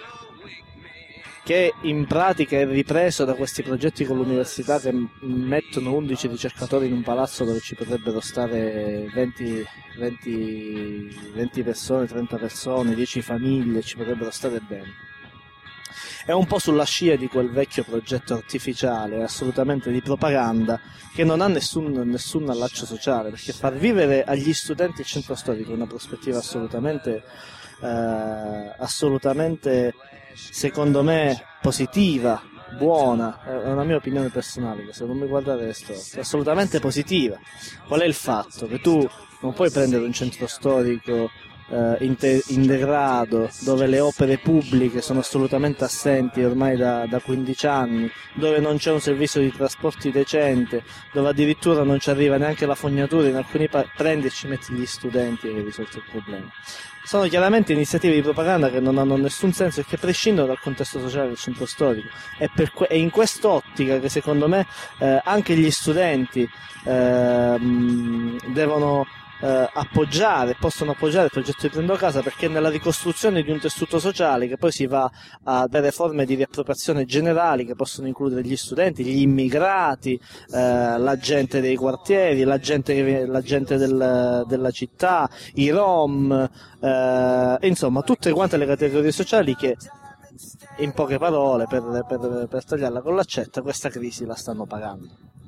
Che in pratica è ripreso da questi progetti con l'università che mettono undici ricercatori in un palazzo dove ci potrebbero stare venti, venti, venti persone, trenta persone, dieci famiglie, ci potrebbero stare bene. È un po' sulla scia di quel vecchio progetto artificiale, assolutamente di propaganda, che non ha nessun, nessun allaccio sociale, perché far vivere agli studenti il centro storico è una prospettiva assolutamente, eh, assolutamente, secondo me, positiva, buona, è una mia opinione personale, che se non mi guardate le storie, è assolutamente positiva. Qual è il fatto? Che tu non puoi prendere un centro storico Uh, in, te- in degrado, dove le opere pubbliche sono assolutamente assenti ormai da, da quindici anni, dove non c'è un servizio di trasporti decente, dove addirittura non ci arriva neanche la fognatura, in alcuni pa- prendi e ci metti gli studenti e hai risolto il problema. Sono chiaramente iniziative di propaganda che non hanno nessun senso e che prescindono dal contesto sociale del centro storico. È, per que- è in quest'ottica che secondo me eh, anche gli studenti eh, devono Uh, appoggiare, possono appoggiare il progetto di Prendo Casa, perché nella ricostruzione di un tessuto sociale che poi si va a dare forme di riappropriazione generali che possono includere gli studenti, gli immigrati, uh, la gente dei quartieri, la gente, la gente del, della città, i rom, uh, insomma tutte quante le categorie sociali che, in poche parole, per, per, per tagliarla con l'accetta, questa crisi la stanno pagando.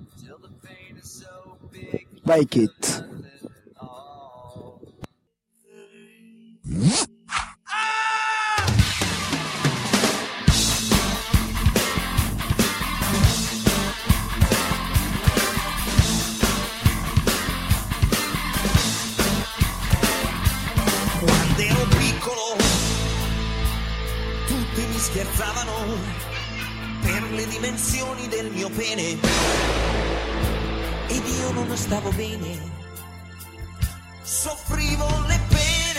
Vai Kit. Quando ero piccolo tutti mi scherzavano per le dimensioni del mio pene ed io non stavo bene, soffrivo le pene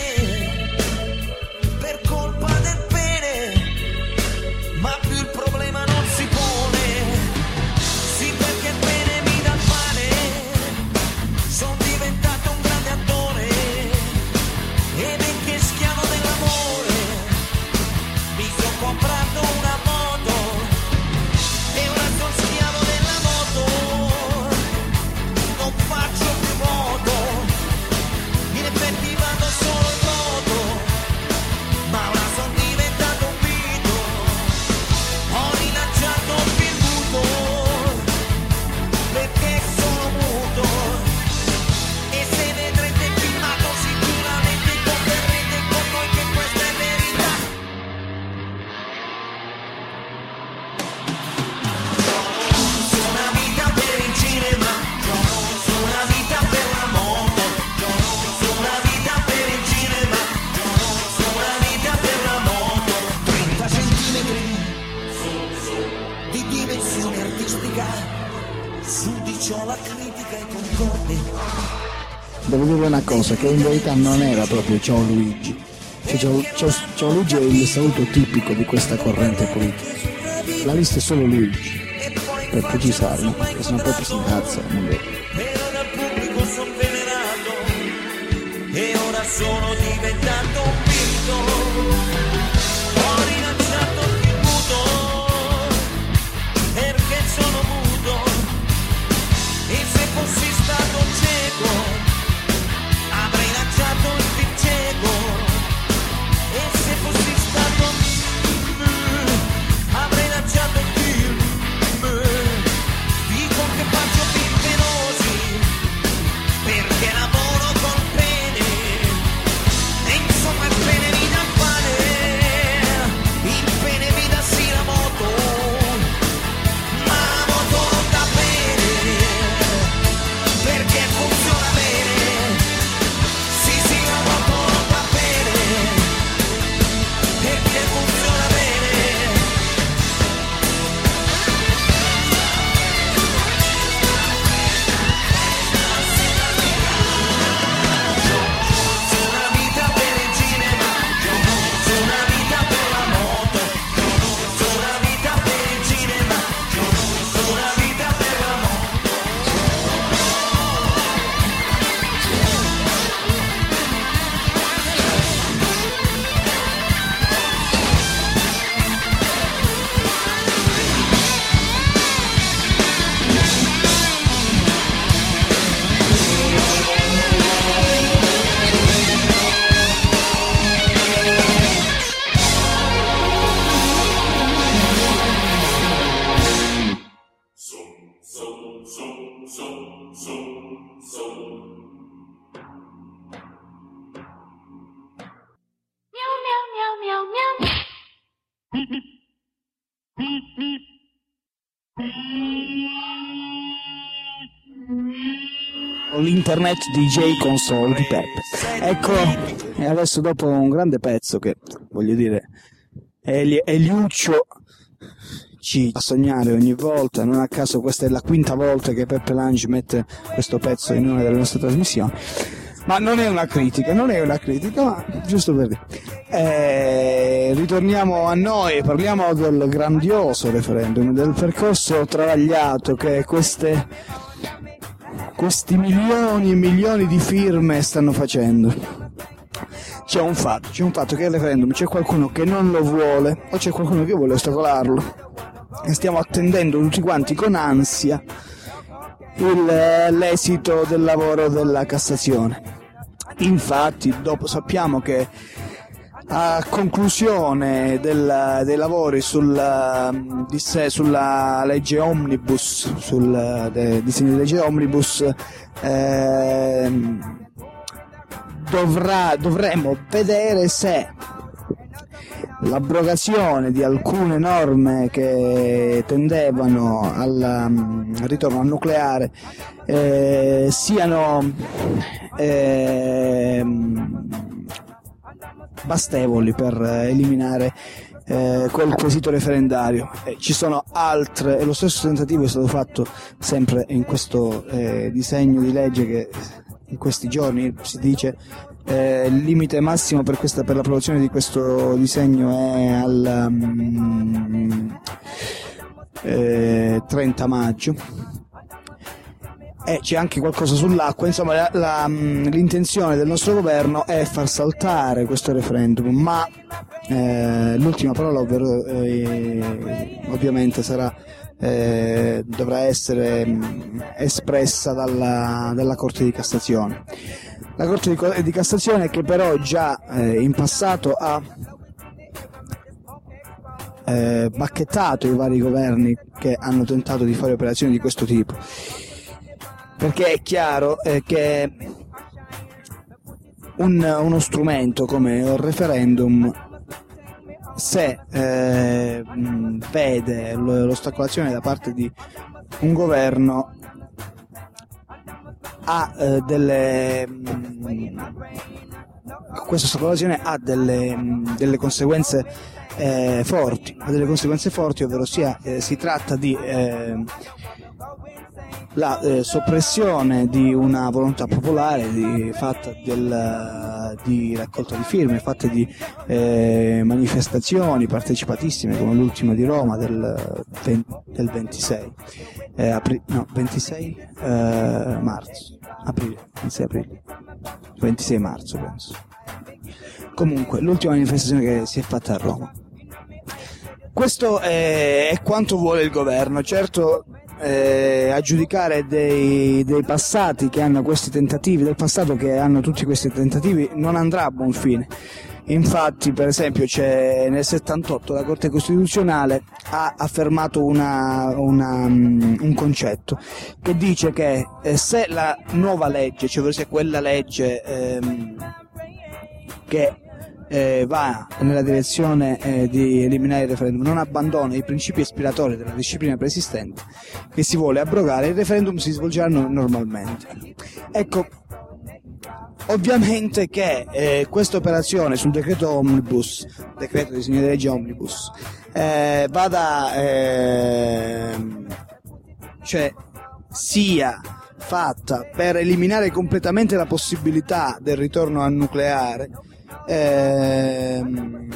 per colpa del pene, ma più il problema non si pone, sì, perché il pene mi dà il pane, sono diventato un grande attore e benché schiavo dell'amore mi sono comprato una moto e ora sono schiavo della moto, non faccio più moto, in effetti vado solo in moto, ma ora sono diventato un mito, ho rilanciato il muto, perché sono muto, e se vedrete filmato sicuramente converrete con noi che questa è verità. C'ho una vita per il cinema, c'ho una vita per la moto, c'ho una vita per il cinema, c'ho una vita per la moto, trenta centimetri di dimensione artistica, su di ciò la critica è concorde. Devo dire una cosa, che in verità non era proprio Ciao Luigi. Cioè, Ciao, Ciao, Ciao Luigi è il saluto tipico di questa corrente politica. La lista è solo Luigi, per precisare, no? Perché sennò poi si incazza, non vero. Però dal pubblico sono venerato e ora sono diventato un mito, ho rilanciato il muto perché sono muto, e se fossi stato cieco avrei lanciato il film cieco, e se fossi stato mm, avrei lanciato il film mm, dico che faccio film penosi perché lavoro col pene e insomma il pene mi dà il pane. L'Internet D J Console di Peppe. Ecco, e adesso dopo un grande pezzo che, voglio dire, Eli- Eliuccio ci fa sognare ogni volta, non a caso questa è la quinta volta che Peppe Lange mette questo pezzo in una delle nostre trasmissioni, ma non è una critica, non è una critica, ma giusto per dire. Eh, ritorniamo a noi, parliamo del grandioso referendum, del percorso travagliato che queste questi milioni e milioni di firme stanno facendo. C'è un fatto, c'è un fatto che il referendum c'è qualcuno che non lo vuole o c'è qualcuno che vuole ostacolarlo e stiamo attendendo tutti quanti con ansia il, l'esito del lavoro della Cassazione. Infatti dopo sappiamo che a conclusione del, dei lavori sul, di sé, sulla legge Omnibus, sul de, disegno di legge Omnibus, eh, dovrà, dovremo vedere se l'abrogazione di alcune norme che tendevano al um, ritorno al nucleare eh, siano eh, bastevoli per eliminare eh, quel quesito referendario. Eh, ci sono altre, e lo stesso tentativo è stato fatto sempre in questo eh, disegno di legge che in questi giorni si dice eh, il limite massimo per, questa, per l'approvazione di questo disegno è al um, eh, trenta maggio. E c'è anche qualcosa sull'acqua, insomma la, la, l'intenzione del nostro governo è far saltare questo referendum, ma eh, l'ultima parola ovvero, eh, ovviamente sarà eh, dovrà essere mh, espressa dalla, dalla Corte di Cassazione. La Corte di, di Cassazione che però già eh, in passato ha eh, bacchettato i vari governi che hanno tentato di fare operazioni di questo tipo. Perché è chiaro eh, che un, uno strumento come il referendum, se eh, vede l'ostacolazione da parte di un governo, ha eh, delle mh, questa ostacolazione ha delle, mh, delle conseguenze eh, forti, ha delle conseguenze forti, ovvero sia eh, si tratta di eh, la eh, soppressione di una volontà popolare di, fatta del, di raccolta di firme, fatta di eh, manifestazioni partecipatissime come l'ultima di Roma del, del ventisei eh, apri, no, ventisei eh, marzo aprile, ventisei aprile ventisei marzo penso, comunque l'ultima manifestazione che si è fatta a Roma. Questo è, è quanto vuole il governo. Certo, Eh, a giudicare dei, dei passati che hanno questi tentativi, del passato che hanno tutti questi tentativi, non andrà a buon fine. Infatti, per esempio, c'è nel settantotto la Corte Costituzionale ha affermato una, una, um, un concetto che dice che eh, se la nuova legge, cioè se quella legge ehm, che Eh, va nella direzione eh, di eliminare il referendum, non abbandona i principi ispiratori della disciplina preesistente che si vuole abrogare, il referendum si svolgerà normalmente. Ecco, ovviamente che eh, questa operazione sul decreto omnibus, decreto di disegno di legge omnibus, eh, vada eh, cioè sia fatta per eliminare completamente la possibilità del ritorno al nucleare, Ehm,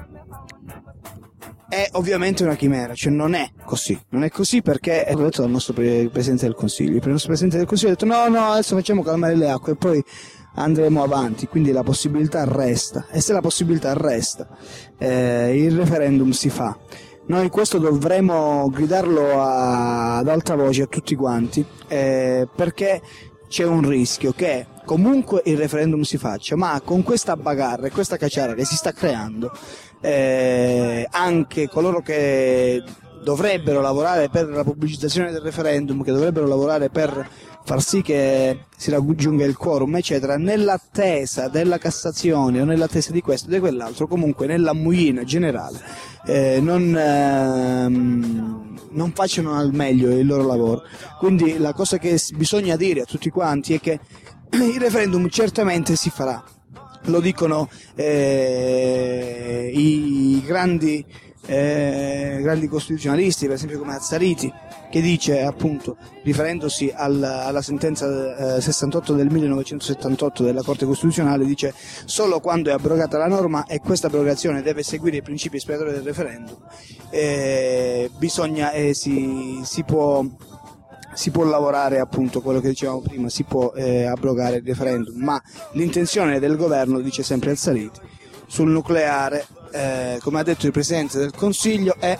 è ovviamente una chimera, cioè non è così, non è così perché è detto dal nostro pre- Presidente del Consiglio. Il nostro Presidente del Consiglio ha detto no, no, adesso facciamo calmare le acque e poi andremo avanti, quindi la possibilità resta, e se la possibilità resta eh, il referendum si fa. Noi questo dovremo gridarlo a, ad alta voce a tutti quanti, eh, perché c'è un rischio che comunque il referendum si faccia, ma con questa bagarre, questa cacciara che si sta creando, eh, anche coloro che dovrebbero lavorare per la pubblicizzazione del referendum, che dovrebbero lavorare per far sì che si raggiunga il quorum, eccetera, nell'attesa della Cassazione o nell'attesa di questo e di quell'altro, comunque nella muina generale, eh, non, ehm, non facciano al meglio il loro lavoro. Quindi la cosa che bisogna dire a tutti quanti è che il referendum certamente si farà. Lo dicono eh, i grandi, eh, grandi costituzionalisti, per esempio come Azzariti, che dice, appunto, riferendosi al, alla sentenza eh, sessantotto del millenovecentosettantotto della Corte Costituzionale, dice: solo quando è abrogata la norma, e questa abrogazione deve seguire i principi ispiratori del referendum, eh, bisogna eh, si, si può si può lavorare, appunto, quello che dicevamo prima, si può eh, abrogare il referendum. Ma l'intenzione del governo, dice sempre Azzariti, sul nucleare, eh, come ha detto il Presidente del Consiglio, è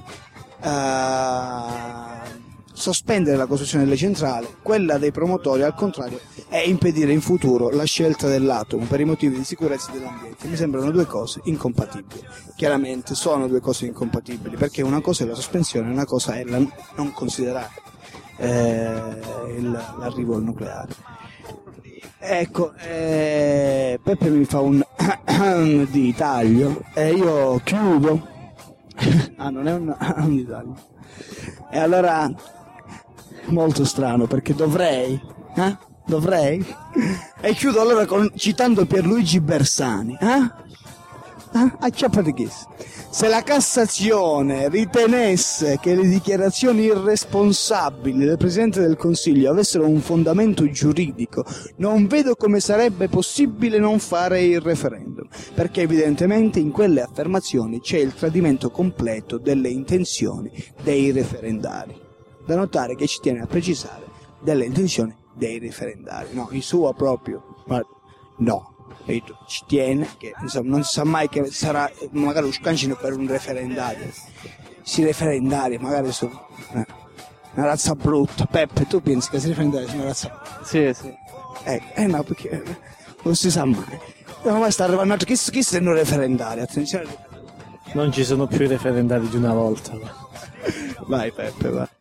eh, sospendere la costruzione delle centrali, quella dei promotori, al contrario, è impedire in futuro la scelta dell'atomo per i motivi di sicurezza dell'ambiente. Mi sembrano due cose incompatibili. Chiaramente sono due cose incompatibili, perché una cosa è la sospensione, una cosa è la non considerare Eh, il, l'arrivo al nucleare. Ecco, eh, Peppe mi fa un di taglio e io chiudo. Ah, non è un, un di taglio. E allora, molto strano, perché dovrei, eh? Dovrei. E chiudo allora con, citando Pierluigi Bersani, eh? Ah, acciappati kiss. Se la Cassazione ritenesse che le dichiarazioni irresponsabili del Presidente del Consiglio avessero un fondamento giuridico, non vedo come sarebbe possibile non fare il referendum, perché evidentemente in quelle affermazioni c'è il tradimento completo delle intenzioni dei referendari. Da notare che ci tiene a precisare delle intenzioni dei referendari, no, il suo proprio, ma no. Ci tiene, che insomma non si sa mai che sarà magari un scancino per un referendario. Si referendari magari sono eh, una razza brutta. Peppe, tu pensi che si referendari sia una razza brutta? Sì, sì. Eh, eh no, perché eh, non si sa mai. Ormai sta arrivando chi, chi se non referendari, attenzione. Non ci sono più i referendari di una volta. Vai Peppe, vai.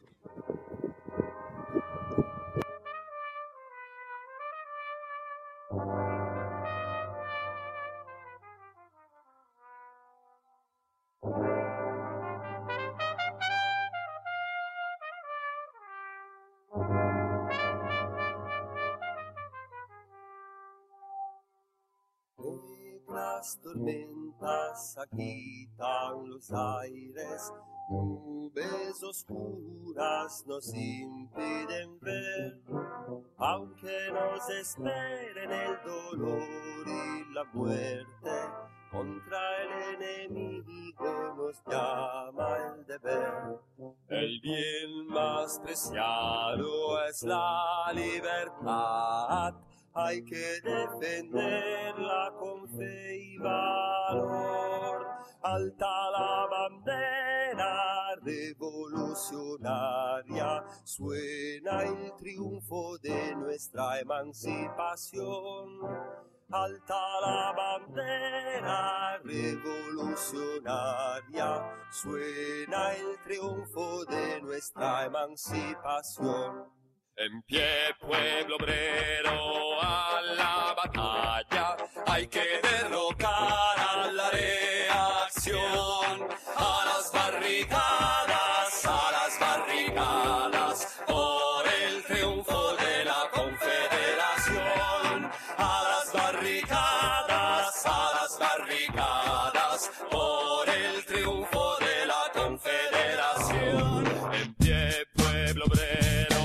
Las tormentas agitan los aires, nubes oscuras nos impiden ver, aunque nos esperen el dolor y la muerte, contra el enemigo nos llama el deber. El bien más preciado es la libertad, hay que defenderla con fe y valor. Alta la bandera revolucionaria, suena el triunfo de nuestra emancipación. Alta la bandera revolucionaria, suena el triunfo de nuestra emancipación. En pie, pueblo obrero, a la batalla, hay que derrocar a la reacción, a las barricadas, a las barricadas, por el triunfo de la Confederación, a las barricadas, a las barricadas, por el triunfo de la Confederación. En pie, pueblo obrero,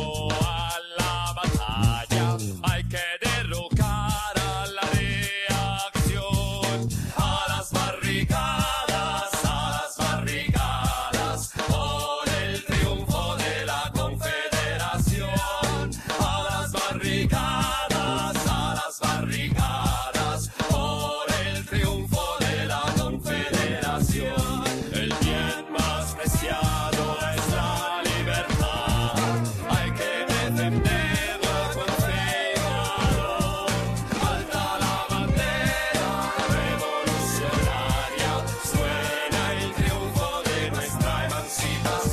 hay que derrocar a la reacción, a las barricadas, a las barricadas, por el triunfo de la Confederación, a las barricadas, a las barricadas, por el triunfo de la Confederación. El bien más preciado es la libertad, hay que defender. Suena el triunfo de nuestra emancipación.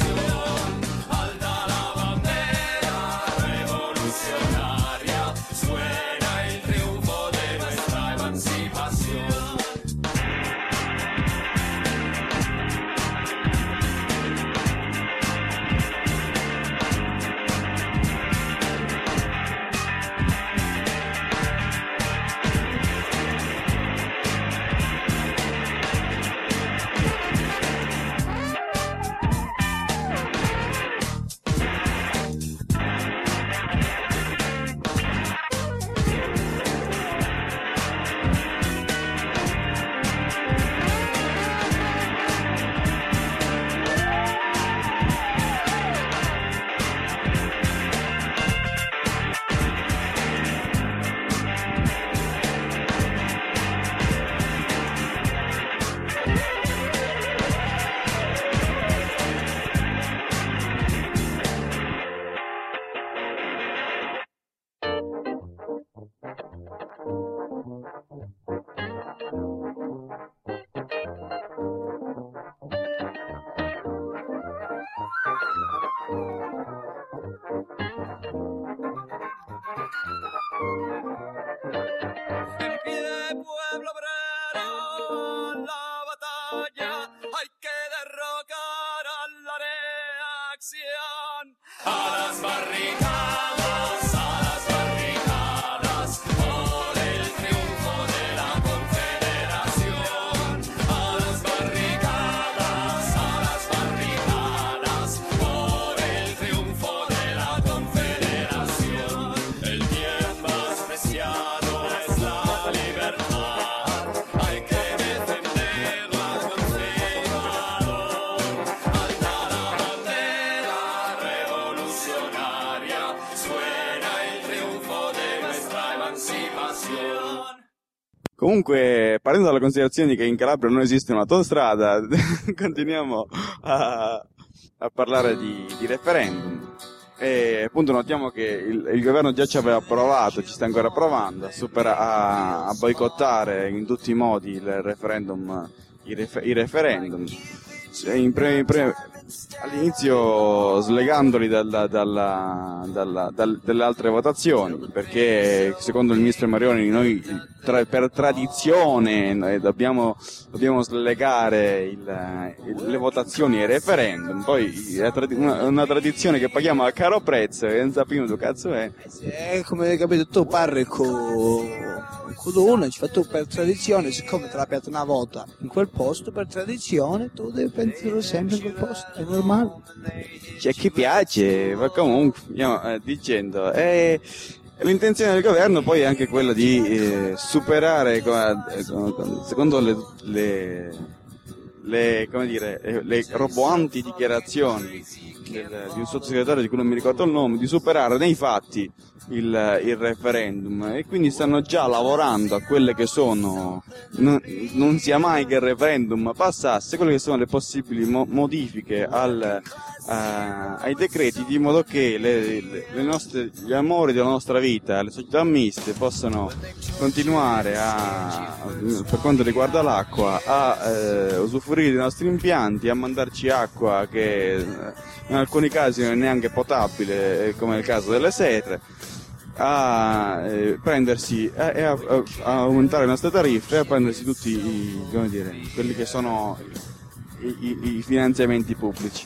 emancipación. Comunque, partendo dalla considerazione che in Calabria non esiste un'autostrada, continuiamo a, a parlare di, di referendum. E appunto notiamo che il, il governo già ci aveva provato, ci sta ancora provando a, supera, a, a boicottare in tutti i modi il referendum, i, refer, i referendum. In pre, in pre, all'inizio slegandoli dalla, dalla, dalla, dal, dalle altre votazioni, perché secondo il ministro Marioni noi tra, per tradizione noi dobbiamo, dobbiamo slegare il, il, le votazioni e i referendum. Poi è una, una tradizione che paghiamo a caro prezzo e non sappiamo dove cazzo è. È come hai capito, tu parli con con uno, ci fa tu per tradizione, siccome te l'ha piatta una volta in quel posto, per tradizione tu devi pensare sempre in quel posto, è normale. C'è chi piace, ma comunque, stiamo eh, dicendo, eh, l'intenzione del governo poi è anche quella di eh, superare, eh, secondo le, le, le, come dire, eh, le roboanti dichiarazioni del, di un sottosegretario di cui non mi ricordo il nome, di superare nei fatti il, il referendum, e quindi stanno già lavorando a quelle che sono, non, non sia mai che il referendum passasse, quelle che sono le possibili mo- modifiche al, uh, ai decreti, di modo che le, le, le nostre, gli amori della nostra vita, le società miste possano continuare a, per quanto riguarda l'acqua, a eh, usufruire dei nostri impianti, a mandarci acqua che in alcuni casi non è neanche potabile, come nel caso delle Setre, a eh, prendersi e a, a, a aumentare le nostre tariffe, a prendersi tutti i, come dire, quelli che sono i, i, i finanziamenti pubblici.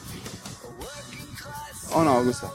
O no, questa?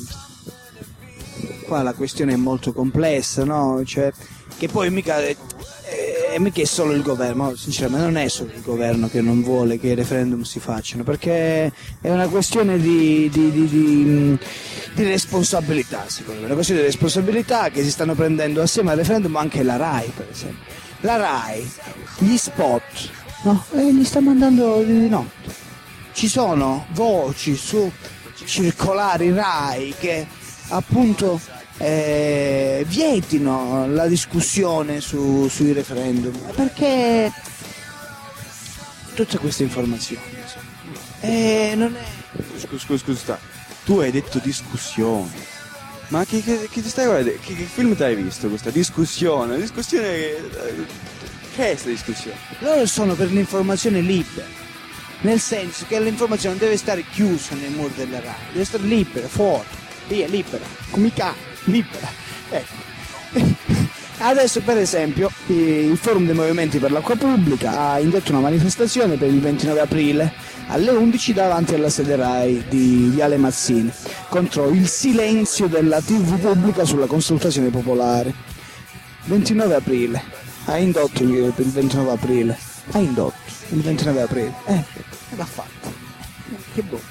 Qua la questione è molto complessa, no? Cioè, che poi mica è, è mica è solo il governo, sinceramente non è solo il governo che non vuole che i referendum si facciano, perché è una questione di, di, di, di, di responsabilità, secondo me, una questione di responsabilità che si stanno prendendo assieme al referendum anche la RAI, per esempio. La RAI, gli spot, no? E li sta mandando di notte. Ci sono voci su circolari RAI che appunto eh, vietino la discussione su, sui referendum, perché tutte queste informazioni eh, non è... Scusa, scusa, scusa, tu hai detto discussione, ma che, che, che ti stai guardando? Che, che film ti hai visto questa discussione? Discussione che, che è questa discussione? Loro sono per l'informazione libera, nel senso che l'informazione non deve stare chiusa nei muri della RAI, deve stare libera, fuori, via, libera, come i cani, libera. Ecco. Adesso per esempio il Forum dei Movimenti per l'Acqua Pubblica ha indetto una manifestazione per il ventinove aprile alle undici davanti alla sede RAI di Viale Mazzini contro il silenzio della tivù pubblica sulla consultazione popolare. ventinove aprile, ha indotto il, per il ventinove aprile, ha indotto il ventinove aprile, eh, l'ha fatto, che boh.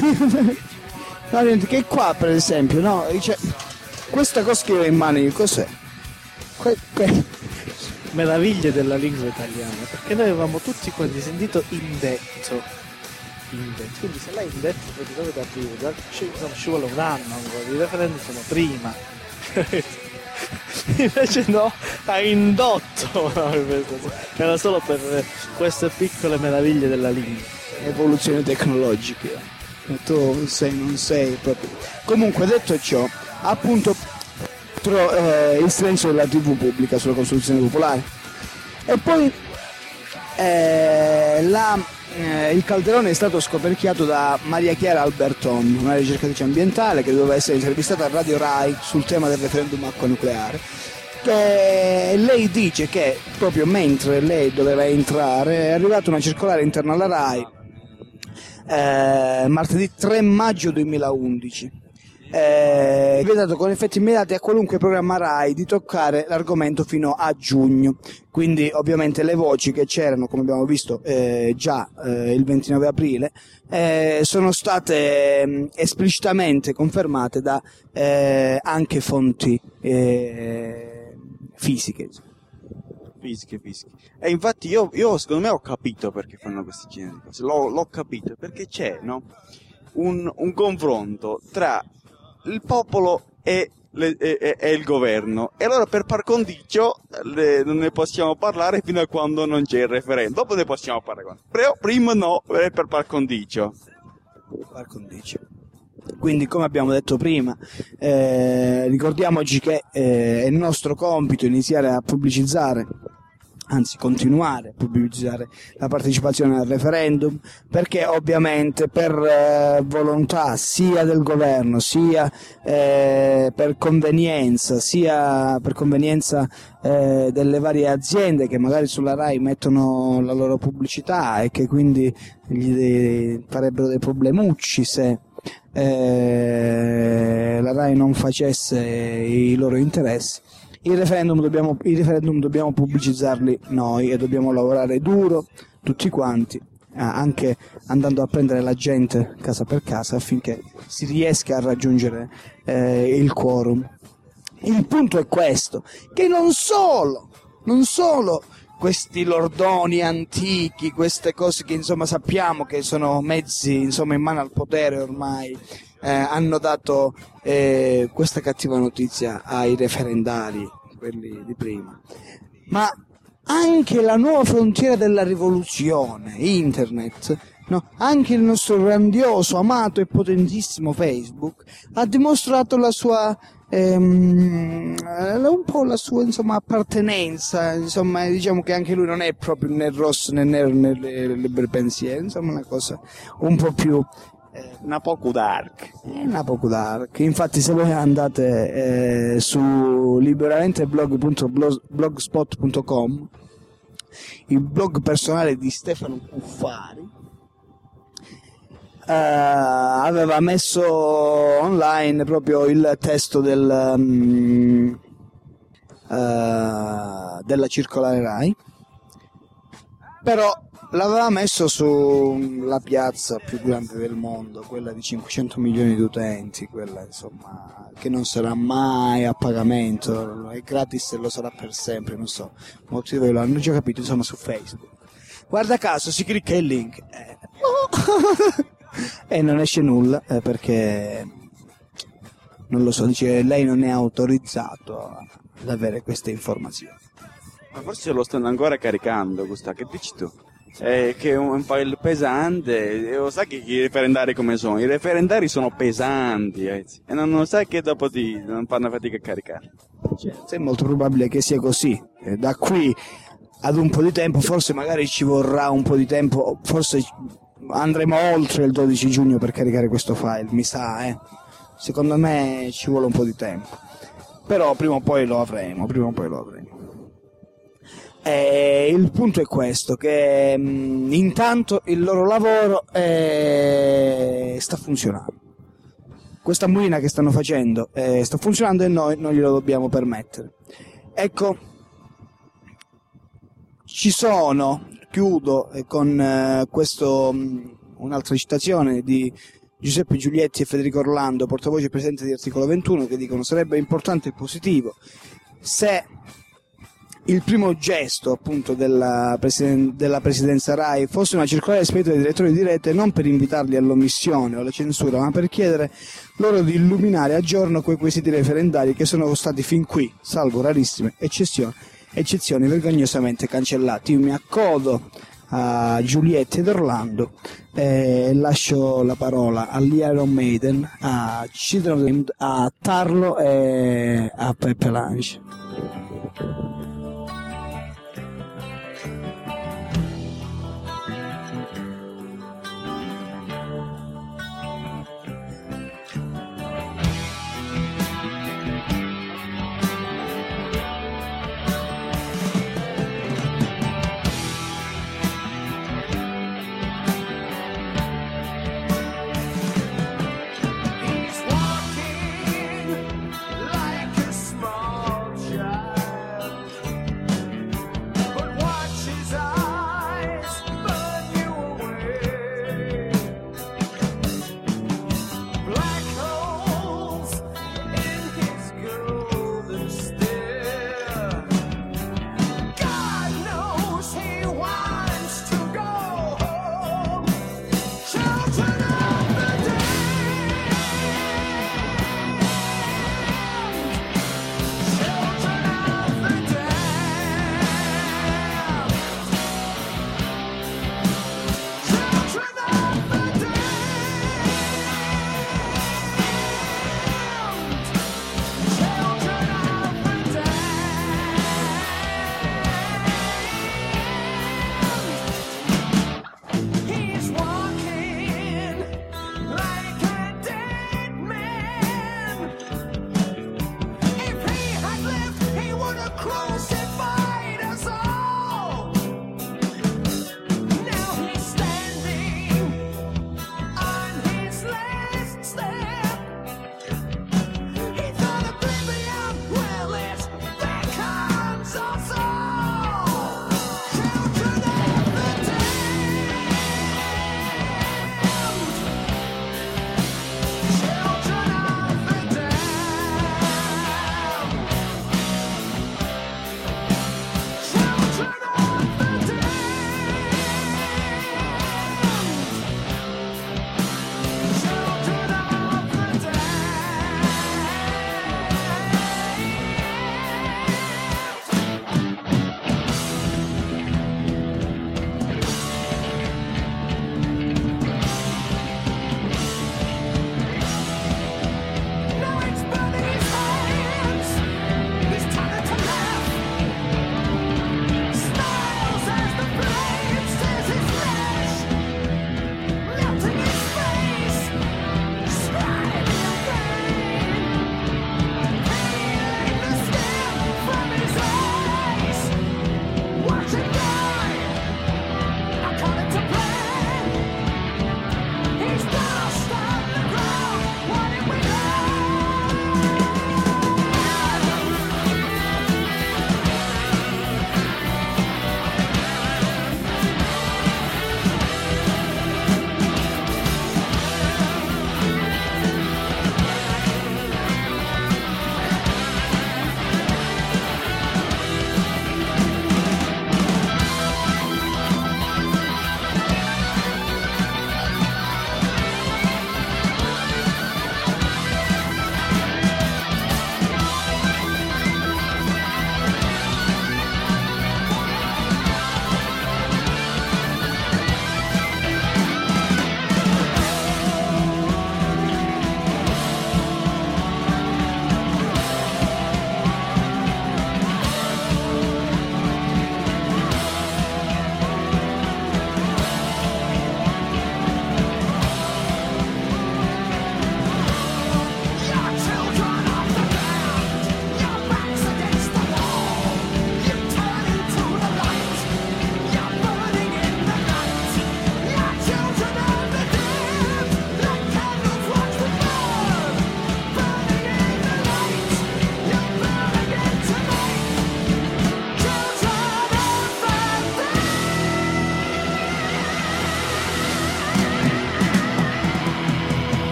No, che qua per esempio, no, cioè, questa cosa che ho in mano, cos'è? Que, que... Meraviglie della lingua italiana, perché noi avevamo tutti quanti sentito indetto, indetto. Quindi se l'hai indetto il ventinove aprile, ci, ci vuole un anno ancora, i referendum sono prima. Invece no, ha indotto, era solo per queste piccole meraviglie della lingua. Evoluzione tecnologica, tu sei non sei proprio. Comunque, detto ciò, appunto tro, eh, il silenzio della tivù pubblica sulla Costituzione popolare, e poi eh, la, eh, il calderone è stato scoperchiato da Maria Chiara Alberton, una ricercatrice ambientale che doveva essere intervistata a Radio Rai sul tema del referendum acqua nucleare. Che lei dice che proprio mentre lei doveva entrare è arrivata una circolare interna alla Rai eh, martedì tre maggio duemilaundici, eh, vietato con effetti immediati a qualunque programma RAI di toccare l'argomento fino a giugno. Quindi ovviamente le voci che c'erano, come abbiamo visto eh, già eh, il ventinove aprile, eh, sono state eh, esplicitamente confermate da eh, anche fonti eh, fisiche. Fisiche, fisiche. E infatti io, io secondo me ho capito perché fanno questi generi di cose, l'ho, l'ho capito, perché c'è, no, un, un confronto tra il popolo e le, è, è il governo. E allora per par condicio le, non ne possiamo parlare fino a quando non c'è il referendum. Dopo ne possiamo parlare. Però prima no, è per par condicio. Par condicio. Quindi, come abbiamo detto prima, eh, ricordiamoci che eh, è nostro compito iniziare a pubblicizzare, anzi continuare a pubblicizzare la partecipazione al referendum, perché ovviamente per eh, volontà sia del governo, sia eh, per convenienza, sia per convenienza eh, delle varie aziende che magari sulla Rai mettono la loro pubblicità e che quindi gli farebbero dei problemucci se eh, la Rai non facesse i loro interessi. Il referendum dobbiamo, i referendum dobbiamo pubblicizzarli noi e dobbiamo lavorare duro tutti quanti, anche andando a prendere la gente casa per casa affinché si riesca a raggiungere eh, il quorum. Il punto è questo, che non solo, non solo questi lordoni antichi, queste cose che insomma sappiamo che sono mezzi insomma in mano al potere ormai, eh, hanno dato eh, questa cattiva notizia ai referendari, quelli di prima, ma anche la nuova frontiera della rivoluzione, internet, no? Anche il nostro grandioso, amato e potentissimo Facebook ha dimostrato la sua ehm, un po' la sua insomma appartenenza, insomma diciamo che anche lui non è proprio né rosso né nero né libero pensiero, insomma una cosa un po' più eh, una poco dark, eh, una poco dark. Infatti se voi andate eh, su liberamenteblog punto blogspot punto com, il blog personale di Stefano Cuffari, Uh, aveva messo online proprio il testo del, um, uh, della circolare Rai, però l'aveva messo sulla piazza più grande del mondo, quella di cinquecento milioni di utenti, quella insomma che non sarà mai a pagamento, è gratis e lo sarà per sempre, non so, molti di voi lo hanno già capito, insomma su Facebook. Guarda caso si clicca il link eh. oh. E non esce nulla eh, perché non lo so, dice lei non è autorizzato ad avere queste informazioni. Ma forse lo stanno ancora caricando, Gustavo, che dici tu? È che è un file pesante, e lo sai che i referendari come sono? I referendari sono pesanti eh, e non, non sai che dopo ti non fanno fatica a caricare. Certo, è molto probabile che sia così. E da qui ad un po' di tempo, forse magari ci vorrà un po' di tempo, forse andremo oltre il dodici giugno per caricare questo file, mi sa, eh. Secondo me ci vuole un po' di tempo. Però prima o poi lo avremo, prima o poi lo avremo. E il punto è questo, che mh, intanto il loro lavoro eh, sta funzionando. Questa mulina che stanno facendo eh, sta funzionando e noi non glielo dobbiamo permettere. Ecco, ci sono... Chiudo con eh, questo mh, un'altra citazione di Giuseppe Giulietti e Federico Orlando, portavoce presidente di Articolo ventuno, che dicono: sarebbe importante e positivo se il primo gesto appunto della, presiden- della presidenza Rai fosse una circolare spedita ai direttori di rete, non per invitarli all'omissione o alla censura, ma per chiedere loro di illuminare a giorno quei quesiti referendari che sono stati fin qui, salvo rarissime eccezioni, eccezioni vergognosamente cancellati. Io mi accodo a Giulietti ed Orlando e lascio la parola agli Iron Maiden, a Children of the Wind, a Tarlo e a Peppe Lange. Like a small child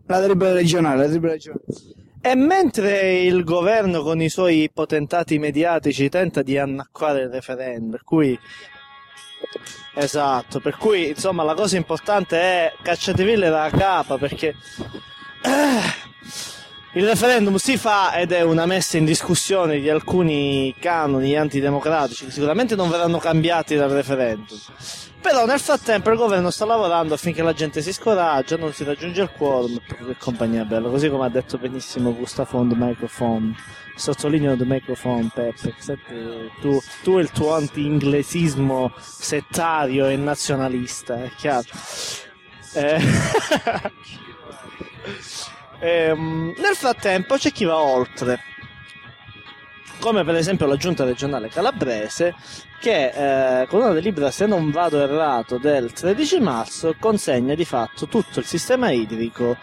La delibera regionale, la delibera regionale. E mentre il governo con i suoi potentati mediatici tenta di annacquare il referendum, per cui esatto, per cui insomma la cosa importante è cacciatevi la capa, perché eh, il referendum si fa ed è una messa in discussione di alcuni canoni antidemocratici che sicuramente non verranno cambiati dal referendum. Però nel frattempo il governo sta lavorando affinché la gente si scoraggia, non si raggiunge il quorum e compagnia bella, così come ha detto benissimo Gustafon the microphone. Sottolineo the microphone, Peppe, tu, tu e il tuo anti-inglesismo settario e nazionalista, è chiaro. Eh... ehm, nel frattempo c'è chi va oltre, come per esempio la giunta regionale calabrese, che eh, con una delibera, se non vado errato, del tredici marzo consegna di fatto tutto il sistema idrico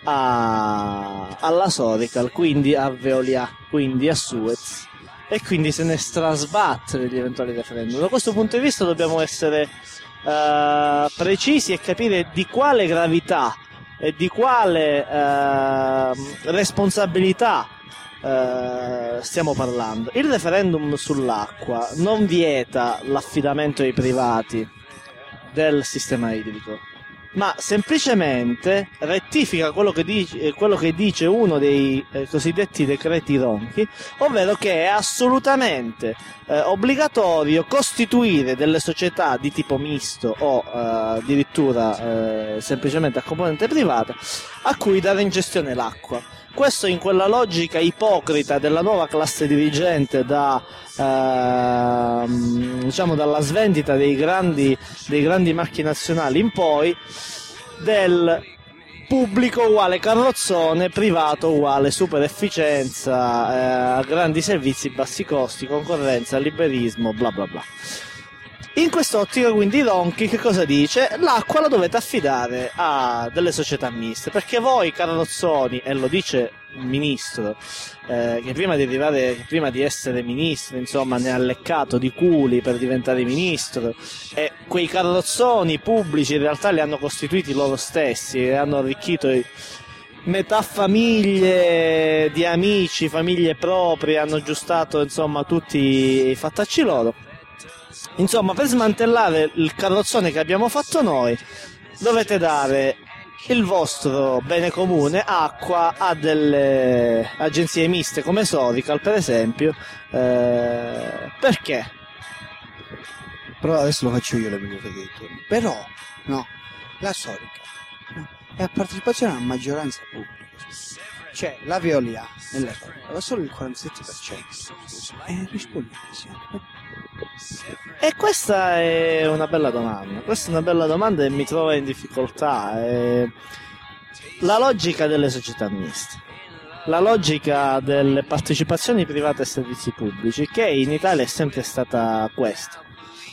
a, alla Sorical, quindi a Veolia, quindi a Suez, e quindi se ne strasbattere gli eventuali referendum. Da questo punto di vista dobbiamo essere eh, precisi e capire di quale gravità e di quale eh, responsabilità Uh, stiamo parlando. Il referendum sull'acqua non vieta l'affidamento ai privati del sistema idrico, ma semplicemente rettifica quello che dice, quello che dice uno dei eh, cosiddetti decreti Ronchi, ovvero che è assolutamente eh, obbligatorio costituire delle società di tipo misto o eh, addirittura eh, semplicemente a componente privata a cui dare in gestione l'acqua. Questo in quella logica ipocrita della nuova classe dirigente da eh, diciamo dalla svendita dei grandi, dei grandi marchi nazionali in poi, del pubblico uguale carrozzone, privato uguale super efficienza, eh, grandi servizi, bassi costi, concorrenza, liberismo, bla bla bla. In quest'ottica quindi Ronchi che cosa dice? L'acqua la dovete affidare a delle società miste, perché voi carrozzoni, e lo dice il ministro, eh, che prima di arrivare, che prima di essere ministro, insomma, ne ha leccato di culi per diventare ministro, e quei carrozzoni pubblici in realtà li hanno costituiti loro stessi e hanno arricchito i metà famiglie di amici, famiglie proprie, hanno aggiustato insomma tutti i fattacci loro. Insomma, per smantellare il carrozzone che abbiamo fatto noi dovete dare il vostro bene comune, acqua, a delle agenzie miste come Sorical per esempio. Eh, perché? Però adesso lo faccio io le mie fedeli. Però, no, la Sorical no, è a partecipazione alla maggioranza pubblica. Cioè, la Veolia nella Sorical aveva solo il quarantasette per cento. E rispondi E questa è una bella domanda. Questa è una bella domanda e mi trova in difficoltà. È la logica delle società miste, la logica delle partecipazioni private ai servizi pubblici, che in Italia è sempre stata questa.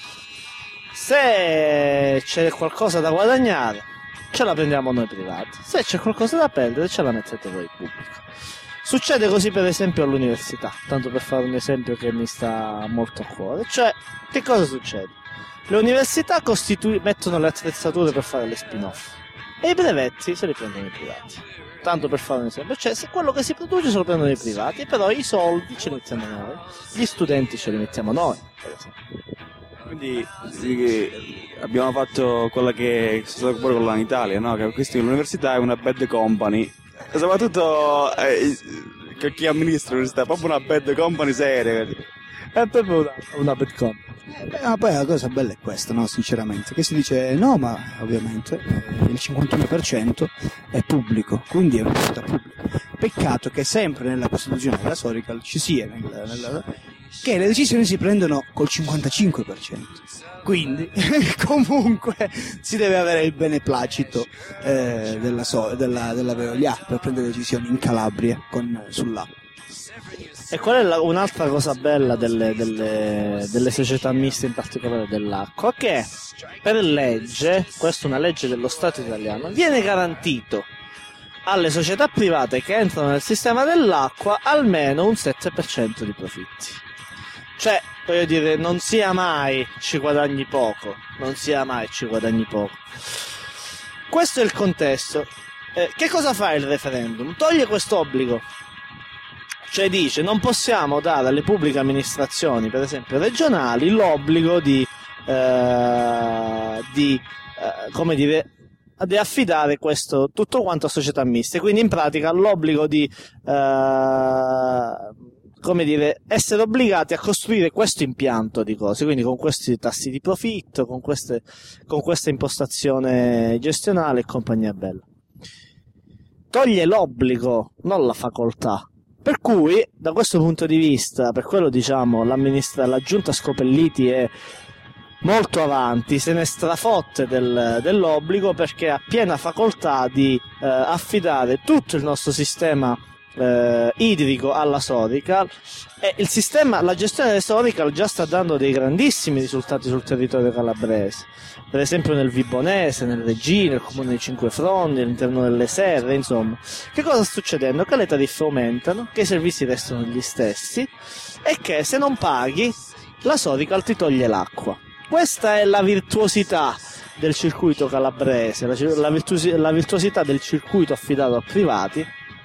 Se c'è qualcosa da guadagnare, ce la prendiamo noi privati. Se c'è qualcosa da perdere, ce la mettete voi pubblico. Succede così per esempio all'università, tanto per fare un esempio che mi sta molto a cuore. Cioè, che cosa succede? Le università costitui- mettono le attrezzature per fare le spin-off e i brevetti se li prendono i privati. Tanto per fare un esempio, cioè se quello che si produce se lo prendono i privati, però i soldi ce li mettiamo noi, gli studenti ce li mettiamo noi, per esempio. Quindi sì, abbiamo fatto quella che è stata pure con l'An Italia, no? Che questa l'università è una bad company. E soprattutto eh, chi amministra l'università è proprio una bad company seria. È proprio una, una bad company. Eh, ma poi la cosa bella è questa, no? Sinceramente, che si dice no, ma ovviamente eh, il cinquantuno per cento è pubblico, quindi è una società pubblica. Peccato che sempre nella Costituzione della Sorical ci sia nella, nella, che le decisioni si prendono col cinquantacinque per cento. Quindi comunque si deve avere il beneplacito eh, della, so, della, della Veolia per prendere decisioni in Calabria con, sull'acqua. E qual è la, un'altra cosa bella delle, delle, delle società miste, in particolare dell'acqua? Che per legge, questa è una legge dello Stato italiano, viene garantito alle società private che entrano nel sistema dell'acqua almeno un sette per cento di profitti. Cioè, voglio dire, non sia mai ci guadagni poco, non sia mai ci guadagni poco. Questo è il contesto. Eh, che cosa fa il referendum? Toglie questo obbligo. Cioè dice, non possiamo dare alle pubbliche amministrazioni, per esempio regionali, l'obbligo di, eh, di eh, come dire, di affidare questo tutto quanto a società miste. Quindi in pratica l'obbligo di eh, come dire, essere obbligati a costruire questo impianto di cose, quindi con questi tassi di profitto, con queste, con questa impostazione gestionale e compagnia bella. Toglie l'obbligo, non la facoltà. Per cui, da questo punto di vista, per quello diciamo, l'amministra- la giunta Scopelliti è molto avanti, se ne strafotte del, dell'obbligo, perché ha piena facoltà di eh, affidare tutto il nostro sistema eh, idrico alla Sorical, e il sistema, la gestione delle Sorical già sta dando dei grandissimi risultati sul territorio calabrese, per esempio nel Vibonese, nel Regino, nel comune di Cinquefrondi, all'interno delle Serre, insomma. Che cosa sta succedendo? Che le tariffe aumentano, che i servizi restano gli stessi e che se non paghi la Sorical ti toglie l'acqua. Questa è la virtuosità del circuito calabrese, la, la, virtuosi, la virtuosità del circuito affidato a privati,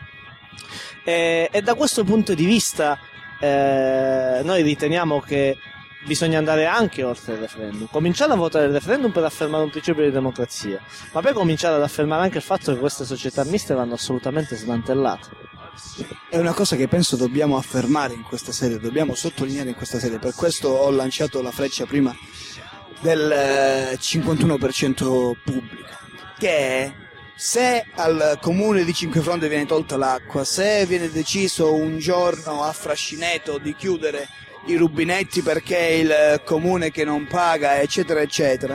e, e da questo punto di vista eh, noi riteniamo che bisogna andare anche oltre il referendum, cominciare a votare il referendum per affermare un principio di democrazia, ma poi cominciare ad affermare anche il fatto che queste società miste vanno assolutamente smantellate. È una cosa che penso dobbiamo affermare in questa sede, dobbiamo sottolineare in questa sede, per questo ho lanciato la freccia prima del cinquantuno per cento pubblico, che se al comune di Cinquefrondi viene tolta l'acqua, se viene deciso un giorno a Frascineto di chiudere i rubinetti perché il comune che non paga, eccetera eccetera,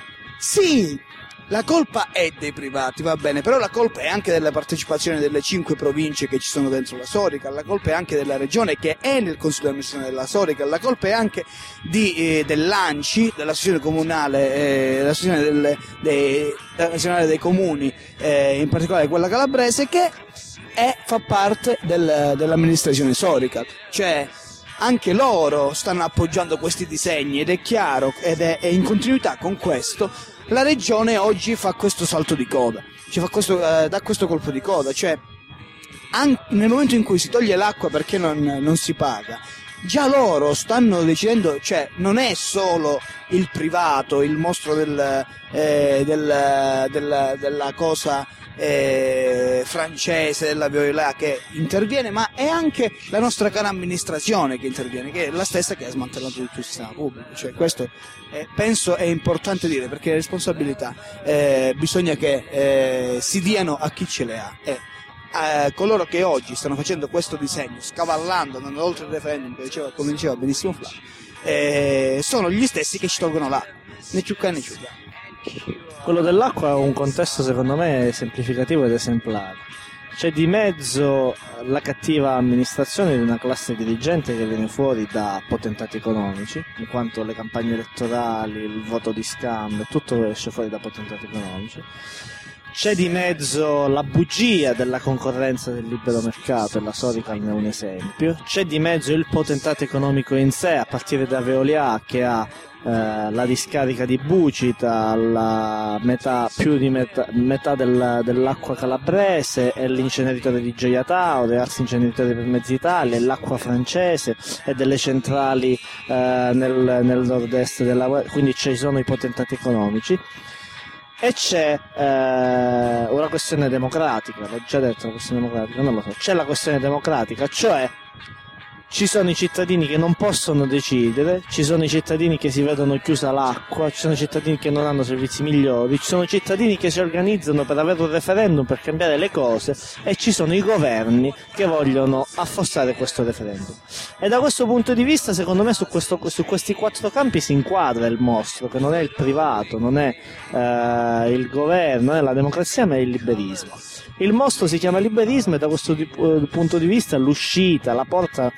sì, la colpa è dei privati, va bene, però la colpa è anche della partecipazione delle cinque province che ci sono dentro la Sorical, la colpa è anche della regione che è nel consiglio di amministrazione della Sorical, la colpa è anche di, eh, dell'ANCI, dell'associazione comunale, eh, dell'associazione delle, dei, nazionale dei comuni, eh, in particolare quella calabrese, che è, fa parte del, dell'amministrazione Sorical, cioè anche loro stanno appoggiando questi disegni, ed è chiaro, ed è, è in continuità con questo. La regione oggi fa questo salto di coda, cioè fa questo, eh, dà questo colpo di coda, cioè anche nel momento in cui si toglie l'acqua perché non, non si paga, già loro stanno decidendo, cioè non è solo il privato, il mostro del, eh, del, del, della cosa eh, francese, della Veolia che interviene, ma è anche la nostra cara amministrazione che interviene, che è la stessa che ha smantellato tutto il sistema pubblico. Cioè questo eh, penso è importante dire, perché le responsabilità eh, bisogna che eh, si diano a chi ce le ha, e eh, coloro che oggi stanno facendo questo disegno, scavallando, andando oltre il referendum, che diceva, come diceva benissimo Flavio, eh, sono gli stessi che ci tolgono l'acqua, né ciucca né ciucca. Quello dell'acqua è un contesto secondo me semplificativo ed esemplare. C'è di mezzo la cattiva amministrazione di una classe dirigente che viene fuori da potentati economici, in quanto le campagne elettorali, il voto di scambio, tutto esce fuori da potentati economici. C'è di mezzo la bugia della concorrenza del libero mercato, e la Sorical ne è un esempio. C'è di mezzo il potentato economico in sé, a partire da Veolia, che ha eh, la discarica di Bucita, la metà, più di metà, metà del, dell'acqua calabrese, e l'inceneritore di Gioia Tauro, altri inceneritori per mezza Italia, e l'acqua francese, e delle centrali eh, nel, nel nord-est della, quindi ci sono i potentati economici. E c'è eh, una questione democratica, l'ho già detto, la questione democratica, non lo so, c'è la questione democratica, cioè ci sono i cittadini che non possono decidere, ci sono i cittadini che si vedono chiusa l'acqua, ci sono i cittadini che non hanno servizi migliori, ci sono i cittadini che si organizzano per avere un referendum per cambiare le cose, e ci sono i governi che vogliono affossare questo referendum. E da questo punto di vista, secondo me, su, questo, su questi quattro campi si inquadra il mostro, che non è il privato, non è eh, il governo, non è la democrazia, ma è il liberismo. Il mostro si chiama liberismo, e da questo di, uh, punto di vista l'uscita, la porta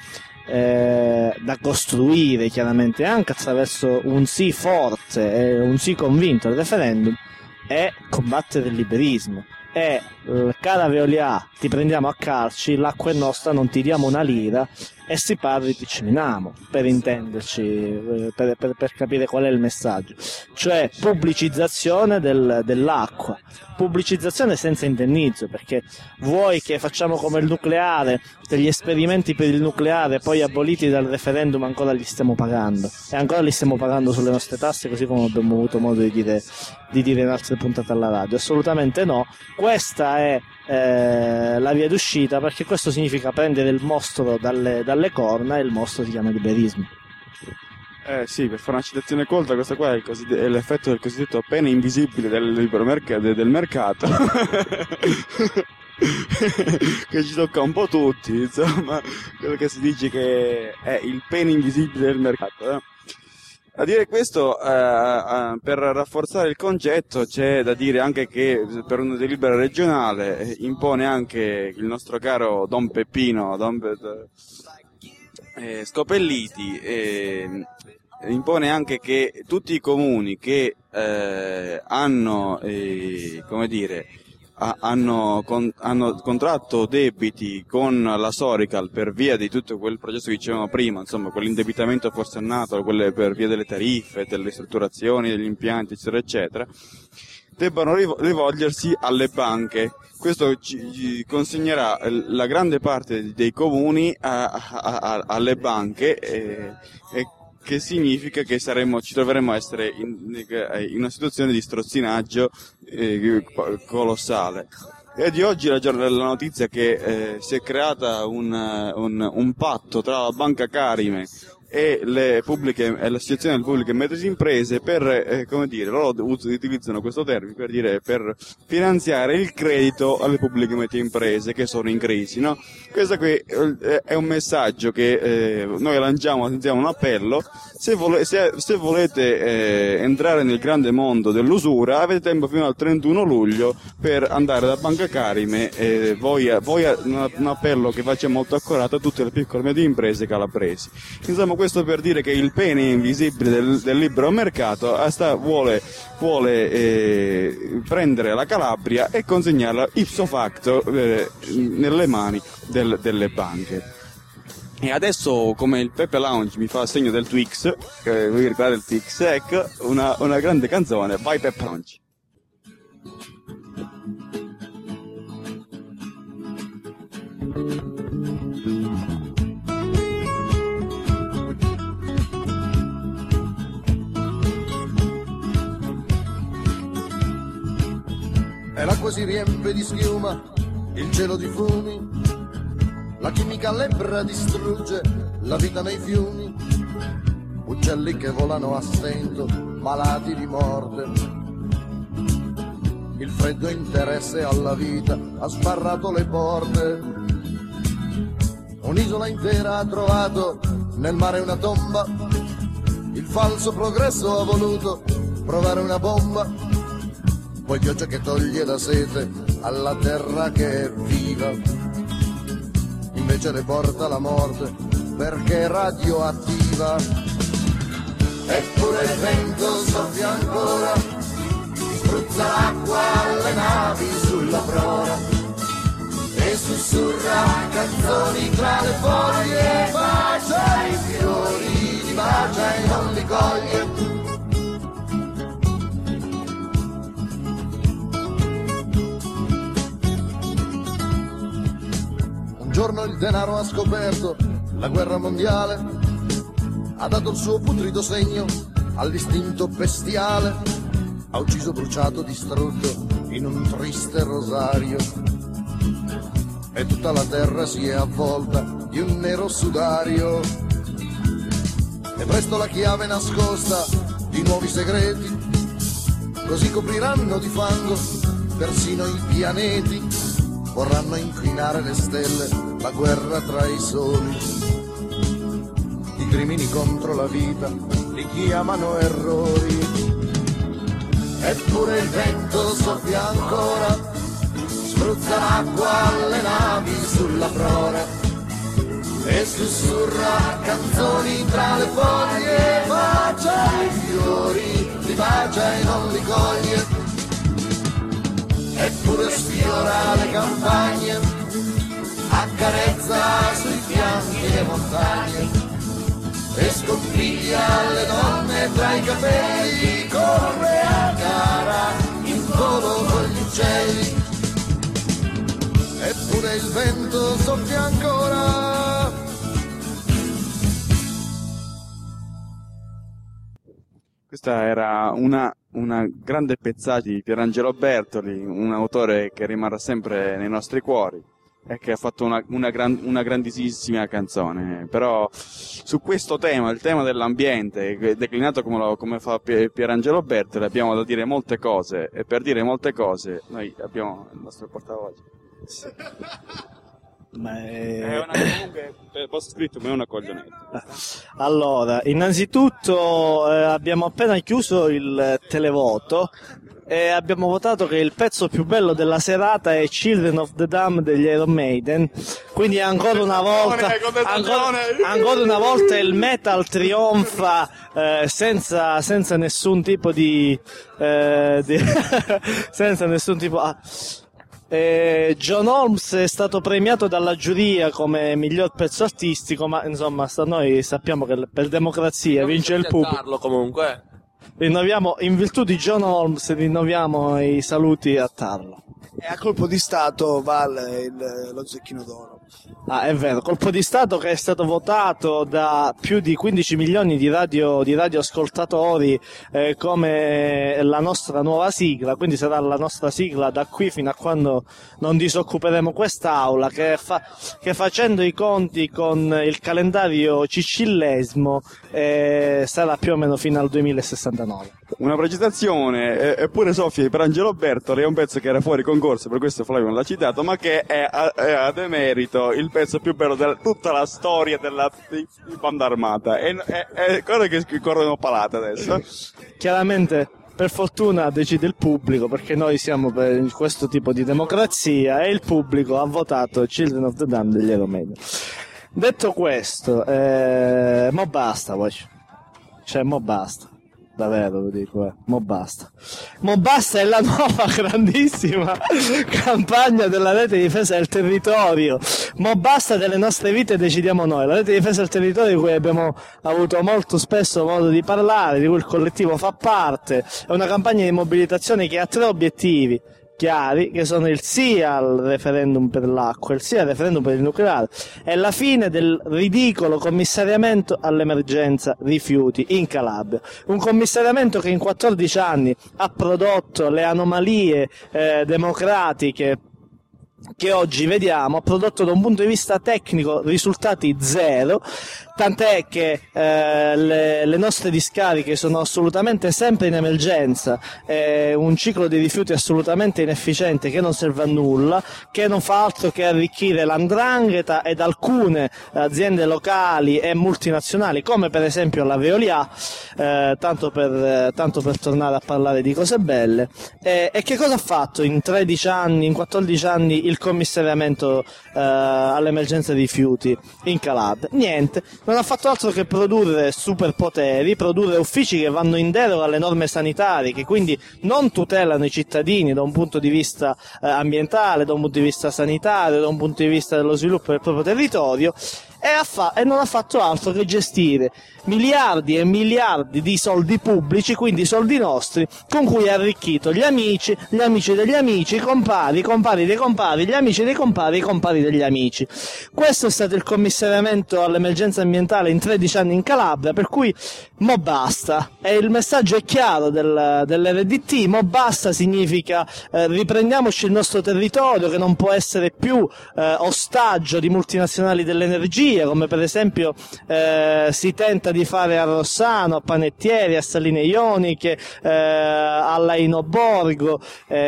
eh, da costruire chiaramente anche attraverso un sì forte e un sì convinto al referendum è combattere il liberismo. E uh, cara Veolia, ti prendiamo a calci, l'acqua è nostra, non ti diamo una lira, e si parla di Ticcinamo, per intenderci, eh, per, per, per capire qual è il messaggio, cioè pubblicizzazione del, dell'acqua, pubblicizzazione senza indennizzo, perché vuoi che facciamo come il nucleare, degli esperimenti per il nucleare poi aboliti dal referendum ancora li stiamo pagando, e ancora li stiamo pagando sulle nostre tasse, così come abbiamo avuto modo di dire, di dire in altre puntate alla radio. Assolutamente no, questa è eh, la via d'uscita, perché questo significa prendere il mostro dalle, dalle corna, e il mostro si chiama liberismo. Eh sì, per fare una citazione colta, questo qua è, il così- è l'effetto del cosiddetto pene invisibile del, libero merc- del mercato che ci tocca un po' tutti, insomma, quello che si dice che è il pene invisibile del mercato. Eh? A dire questo, eh, eh, per rafforzare il concetto, c'è da dire anche che per una delibera regionale eh, impone anche il nostro caro Don Peppino, Don Pe- eh, Scopelliti, eh, impone anche che tutti i comuni che eh, hanno, eh, come dire, ha, hanno, con, hanno contratto debiti con la Sorical per via di tutto quel processo che dicevamo prima, insomma, quell'indebitamento forsennato, quelle per via delle tariffe, delle ristrutturazioni degli impianti, eccetera, eccetera, debbano rivolgersi alle banche. Questo ci, ci consegnerà la grande parte dei comuni a, a, a, alle banche, e, e che significa che saremmo, ci troveremo a essere in, in una situazione di strozzinaggio eh, colossale. E di oggi la, la notizia che eh, si è creata un, un, un patto tra la Banca Carime e le pubbliche e l'associazione delle pubbliche e medie imprese per, eh, come dire, loro utilizzano questo termine per dire, per finanziare il credito alle pubbliche e medie imprese che sono in crisi, no? Questo qui eh, è un messaggio che eh, noi lanciamo, sentiamo un appello: se, vole, se, se volete eh, entrare nel grande mondo dell'usura, avete tempo fino al trentuno luglio per andare da Banca Carime, eh, voi, voi un, un appello che facciamo molto accorato a tutte le piccole e medie imprese calabresi. Insomma, questo per dire che il pene invisibile del, del libero mercato sta, vuole, vuole eh, prendere la Calabria e consegnarla ipso facto eh, nelle mani del, delle banche. E adesso, come il Pepe Lounge mi fa segno del Twix, che voi ricordate il Twix, ecco, una, una grande canzone, vai Pepe Lounge. E l'acqua si riempie di schiuma, il cielo di fumi, la chimica lebbra distrugge la vita nei fiumi, uccelli che volano a stento, malati di morte. Il freddo interesse alla vita ha sbarrato le porte. Un'isola intera ha trovato nel mare una tomba, il falso progresso ha voluto provare una bomba. Poi pioggia che toglie la sete alla terra che è viva, invece le porta la morte perché è radioattiva. Eppure il vento soffia ancora, spruzza l'acqua alle navi sulla prora e sussurra canzoni tra le foglie, bacia i fiori, li bacia e non li coglie. Un giorno il denaro ha scoperto la guerra mondiale, ha dato il suo putrido segno all'istinto bestiale, ha ucciso, bruciato, distrutto in un triste rosario, e tutta la terra si è avvolta di un nero sudario. E presto la chiave nascosta di nuovi segreti, così copriranno di fango persino i pianeti, vorranno inclinare le stelle, la guerra tra i soli. I crimini contro la vita li chiamano errori. Eppure il vento soffia ancora, spruzza l'acqua alle navi sulla prora e sussurra canzoni tra le foglie, bacia i fiori, li bacia e non li coglie. Eppure sfiora le campagne, accarezza sui fianchi le montagne e sconfiglia le donne tra i capelli, corre a gara in volo con gli uccelli, eppure il vento soffia ancora. Questa era una, una grande pezzata di Pierangelo Bertoli, un autore che rimarrà sempre nei nostri cuori e che ha fatto una, una, gran, una grandissima canzone. Però su questo tema, il tema dell'ambiente, declinato come, lo, come fa Pierangelo Bertoli, abbiamo da dire molte cose, e per dire molte cose noi abbiamo il nostro portavoce. Sì. Ma è... è una, comunque posso scritto, ma è una coglionetta. Allora, innanzitutto eh, abbiamo appena chiuso il televoto e abbiamo votato che il pezzo più bello della serata è Children of the Dam degli Iron Maiden, quindi ancora una volta ancora, ancora una volta il metal trionfa eh, senza, senza nessun tipo di, eh, di senza nessun tipo ah. Eh, John Holmes è stato premiato dalla giuria come miglior pezzo artistico, ma insomma sta, noi sappiamo che per democrazia non vince il pubblico. Comunque rinnoviamo, in virtù di John Holmes, rinnoviamo i saluti a Tarlo. E a colpo di stato vale il, lo Zecchino d'Oro. Ah, è vero, colpo di stato che è stato votato da più di quindici milioni di radio di radioascoltatori eh, come la nostra nuova sigla, quindi sarà la nostra sigla da qui fino a quando non disoccuperemo quest'aula, che, fa, che facendo i conti con il calendario cicillesimo eh, sarà più o meno fino al duemilasessantanove. Una precisazione, eppure Sofia di Pierangelo Bertoli è un pezzo che era fuori concorso, per questo Flavio non l'ha citato, ma che è, è ad emerito il pezzo più bello di tutta la storia della di, di banda armata. È, è, è cose che corrono palate adesso. Chiaramente, per fortuna decide il pubblico, perché noi siamo per questo tipo di democrazia e il pubblico ha votato Children of the Dam degli Iron Maiden. Detto questo, eh, mo basta poi. Cioè, mo basta. Davvero, lo dico, eh. Mo basta. Mo basta è la nuova grandissima campagna della rete di difesa del territorio. Mo basta delle nostre vite decidiamo noi. La rete di difesa del territorio di cui abbiamo avuto molto spesso modo di parlare, di cui il collettivo fa parte, è una campagna di mobilitazione che ha tre obiettivi chiari, che sono il sì al referendum per l'acqua, il sì al referendum per il nucleare e la fine del ridicolo commissariamento all'emergenza rifiuti in Calabria. Un commissariamento che in quattordici anni ha prodotto le anomalie eh, democratiche che oggi vediamo, ha prodotto da un punto di vista tecnico risultati zero, tant'è che eh, le, le nostre discariche sono assolutamente sempre in emergenza, eh, un ciclo di rifiuti assolutamente inefficiente che non serve a nulla, che non fa altro che arricchire l'andrangheta ed alcune aziende locali e multinazionali, come per esempio la Veolia, eh, tanto, per, eh, tanto per tornare a parlare di cose belle. E, e che cosa ha fatto in tredici anni, in quattordici anni il commissariamento eh, all'emergenza rifiuti in Calabria? Niente. Non ha fatto altro che produrre superpoteri, produrre uffici che vanno in deroga alle norme sanitarie, che quindi non tutelano i cittadini da un punto di vista eh, ambientale, da un punto di vista sanitario, da un punto di vista dello sviluppo del proprio territorio, e, ha fa- e non ha fatto altro che gestire miliardi e miliardi di soldi pubblici, quindi soldi nostri, con cui ha arricchito gli amici, gli amici degli amici, i compari, i compari dei compari, gli amici dei compari, i compari degli amici. Questo è stato il commissariamento all'emergenza ambientale in tredici anni in Calabria, per cui mo basta. E il messaggio è chiaro del, dell'R D T, mo basta significa eh, riprendiamoci il nostro territorio, che non può essere più eh, ostaggio di multinazionali dell'energia, come per esempio eh, si tenta di fare a Rossano, a Panettieri, a Saline Ioniche, eh, alla Inoborgo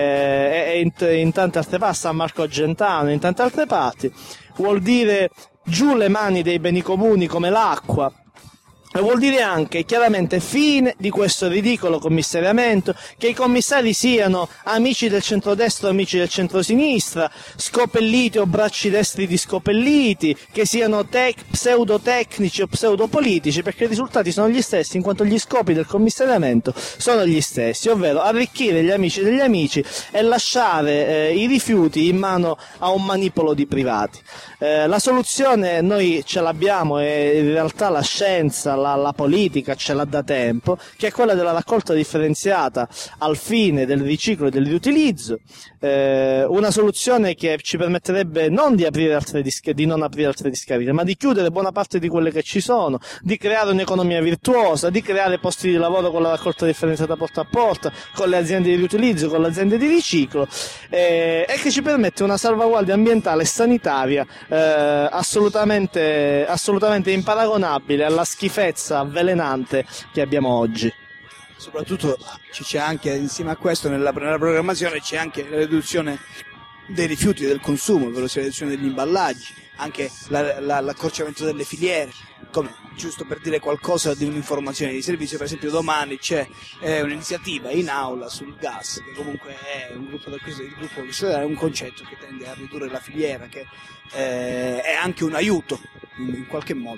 eh, e in, in tante altre parti, a San Marco Gentano, in tante altre parti. Vuol dire giù le mani dei beni comuni come l'acqua, E vuol dire anche, chiaramente, fine di questo ridicolo commissariamento, che i commissari siano amici del centrodestra o amici del centrosinistra, scopelliti o bracci destri di scopelliti, che siano tec- pseudotecnici o pseudopolitici, perché i risultati sono gli stessi, in quanto gli scopi del commissariamento sono gli stessi, ovvero arricchire gli amici degli amici e lasciare eh, i rifiuti in mano a un manipolo di privati. Eh, la soluzione noi ce l'abbiamo e in realtà la scienza, la, la politica ce l'ha da tempo, che è quella della raccolta differenziata al fine del riciclo e del riutilizzo, eh, una soluzione che ci permetterebbe non di aprire altre disc- di non aprire altre discariche, ma di chiudere buona parte di quelle che ci sono, di creare un'economia virtuosa, di creare posti di lavoro con la raccolta differenziata porta a porta, con le aziende di riutilizzo, con le aziende di riciclo, eh, e che ci permette una salvaguardia ambientale e sanitaria eh, assolutamente, assolutamente imparagonabile alla schifezza avvelenante che abbiamo oggi. Soprattutto ci c'è anche, insieme a questo, nella, nella programmazione c'è anche la riduzione dei rifiuti del consumo, ovvero la riduzione degli imballaggi, anche la, la, l'accorciamento delle filiere. Come, giusto per dire qualcosa di un'informazione di servizio, per esempio domani c'è eh, un'iniziativa in aula sul gas, che comunque è un gruppo, il gruppo è un concetto che tende a ridurre la filiera, che eh, è anche un aiuto in, in qualche modo.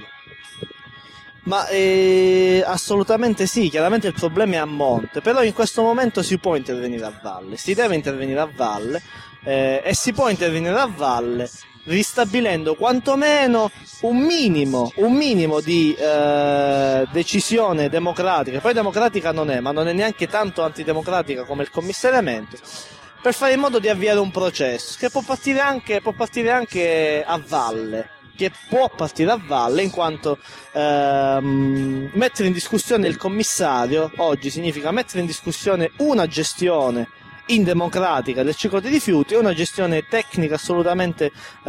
Ma eh, assolutamente sì, chiaramente il problema è a monte, però in questo momento si può intervenire a valle, si deve intervenire a valle eh, e si può intervenire a valle ristabilendo quantomeno un minimo, un minimo di eh, decisione democratica. Poi democratica non è, ma non è neanche tanto antidemocratica come il commissariamento, per fare in modo di avviare un processo che può partire anche, può partire anche a valle, che può partire a valle in quanto ehm, mettere in discussione il commissario oggi significa mettere in discussione una gestione indemocratica del ciclo dei rifiuti, una gestione tecnica assolutamente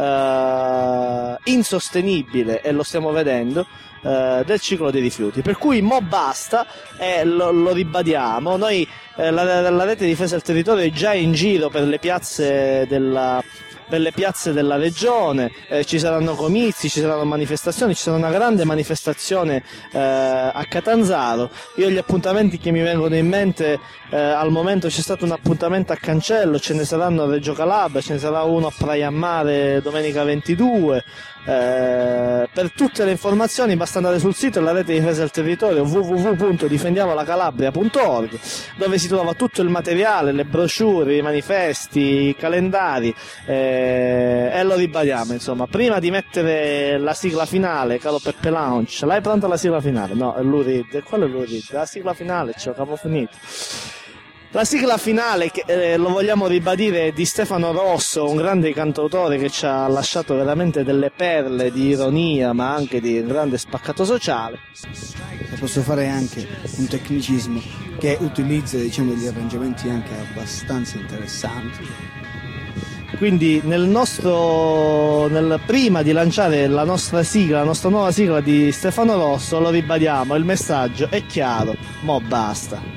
eh, insostenibile, e lo stiamo vedendo, eh, del ciclo dei rifiuti. Per cui mo basta, e lo, lo ribadiamo, noi eh, la, la rete difesa del territorio è già in giro per le piazze della per le piazze della regione, eh, ci saranno comizi, ci saranno manifestazioni, ci sarà una grande manifestazione eh, a Catanzaro. Io gli appuntamenti che mi vengono in mente, eh, al momento c'è stato un appuntamento a Cancello, ce ne saranno a Reggio Calabria, ce ne sarà uno a Praia a Mare domenica ventidue. Eh, per tutte le informazioni basta andare sul sito della rete difesa del territorio w w w punto difendiamo la calabria punto org, dove si trova tutto il materiale, le brochure, i manifesti, i calendari, eh, e lo ribadiamo, insomma. Prima di mettere la sigla finale, caro Peppe Lounge, l'hai pronta la sigla finale? No, è l'Urid, quello è l'Urid, la sigla finale, c'ho capo finito. La sigla finale, che eh, lo vogliamo ribadire, è di Stefano Rosso, un grande cantautore che ci ha lasciato veramente delle perle di ironia, ma anche di grande spaccato sociale. Se posso fare anche un tecnicismo, che utilizza, diciamo, degli arrangiamenti anche abbastanza interessanti. Quindi nel nostro nel, prima di lanciare la nostra sigla, la nostra nuova sigla di Stefano Rosso, lo ribadiamo, il messaggio è chiaro, mo basta.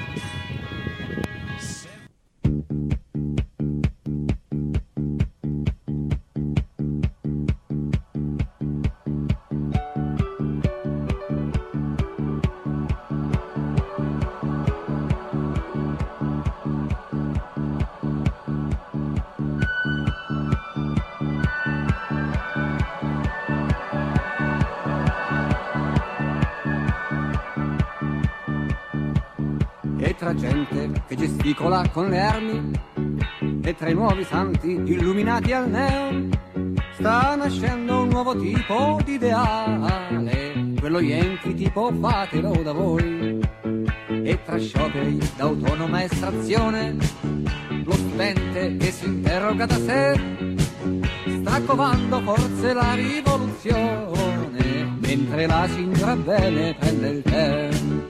Tra gente che gesticola con le armi e tra i nuovi santi illuminati al neon sta nascendo un nuovo tipo di ideale, quello yankee tipo fatelo da voi. E tra scioperi d'autonoma estrazione lo studente che si interroga da sé sta covando forse la rivoluzione, mentre la signora bene prende il tè.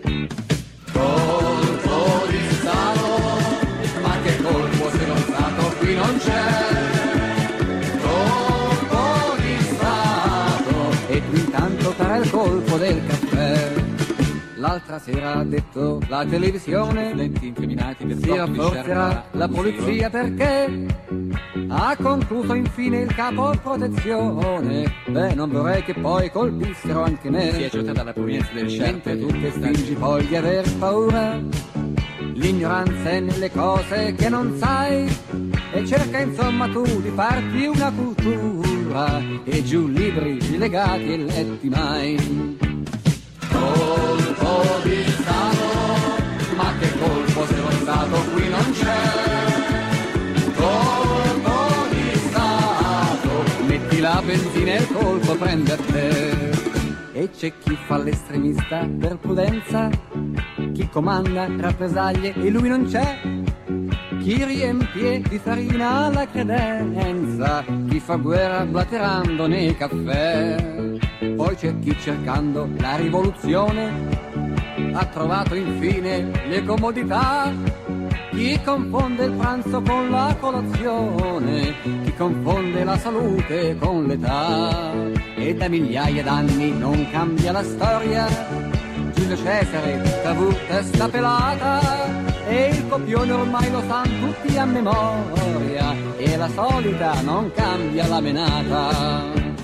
Colpo di Stato, ma che colpo se lo Stato qui non c'è. Colpo di Stato, e tu intanto farà il colpo del caffè. L'altra sera ha detto la televisione, studenti incriminati per si rafforzerà la polizia perché Ha concluso infine il capo protezione. Beh, non vorrei che poi colpissero anche me. Si è accertata la provenienza del sciarpe. Mentre tu che fingi poi di aver paura, l'ignoranza è nelle cose che non sai, e cerca insomma tu di farti una cultura, e giù libri legati e letti mai. Colpo di Stato, ma che colpo se lo Stato qui non c'è. Colpo di Stato, metti la benzina e il colpo prende a te. E c'è chi fa l'estremista per prudenza, chi comanda rappresaglie e lui non c'è, chi riempie di farina la credenza, chi fa guerra blaterando nei caffè. Poi c'è chi cercando la rivoluzione ha trovato infine le comodità, chi confonde il pranzo con la colazione, chi confonde la salute con l'età. E da migliaia d'anni non cambia la storia, Giulio Cesare, Cavour, testa pelata, e il copione ormai lo sanno tutti a memoria, e la solita non cambia la menata.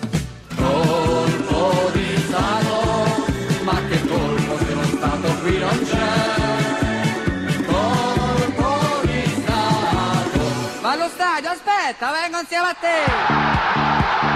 Colpo di Stato, ma che colpo se lo Stato qui non c'è. Colpo di Stato. Ma allo stadio, aspetta, vengo insieme a te.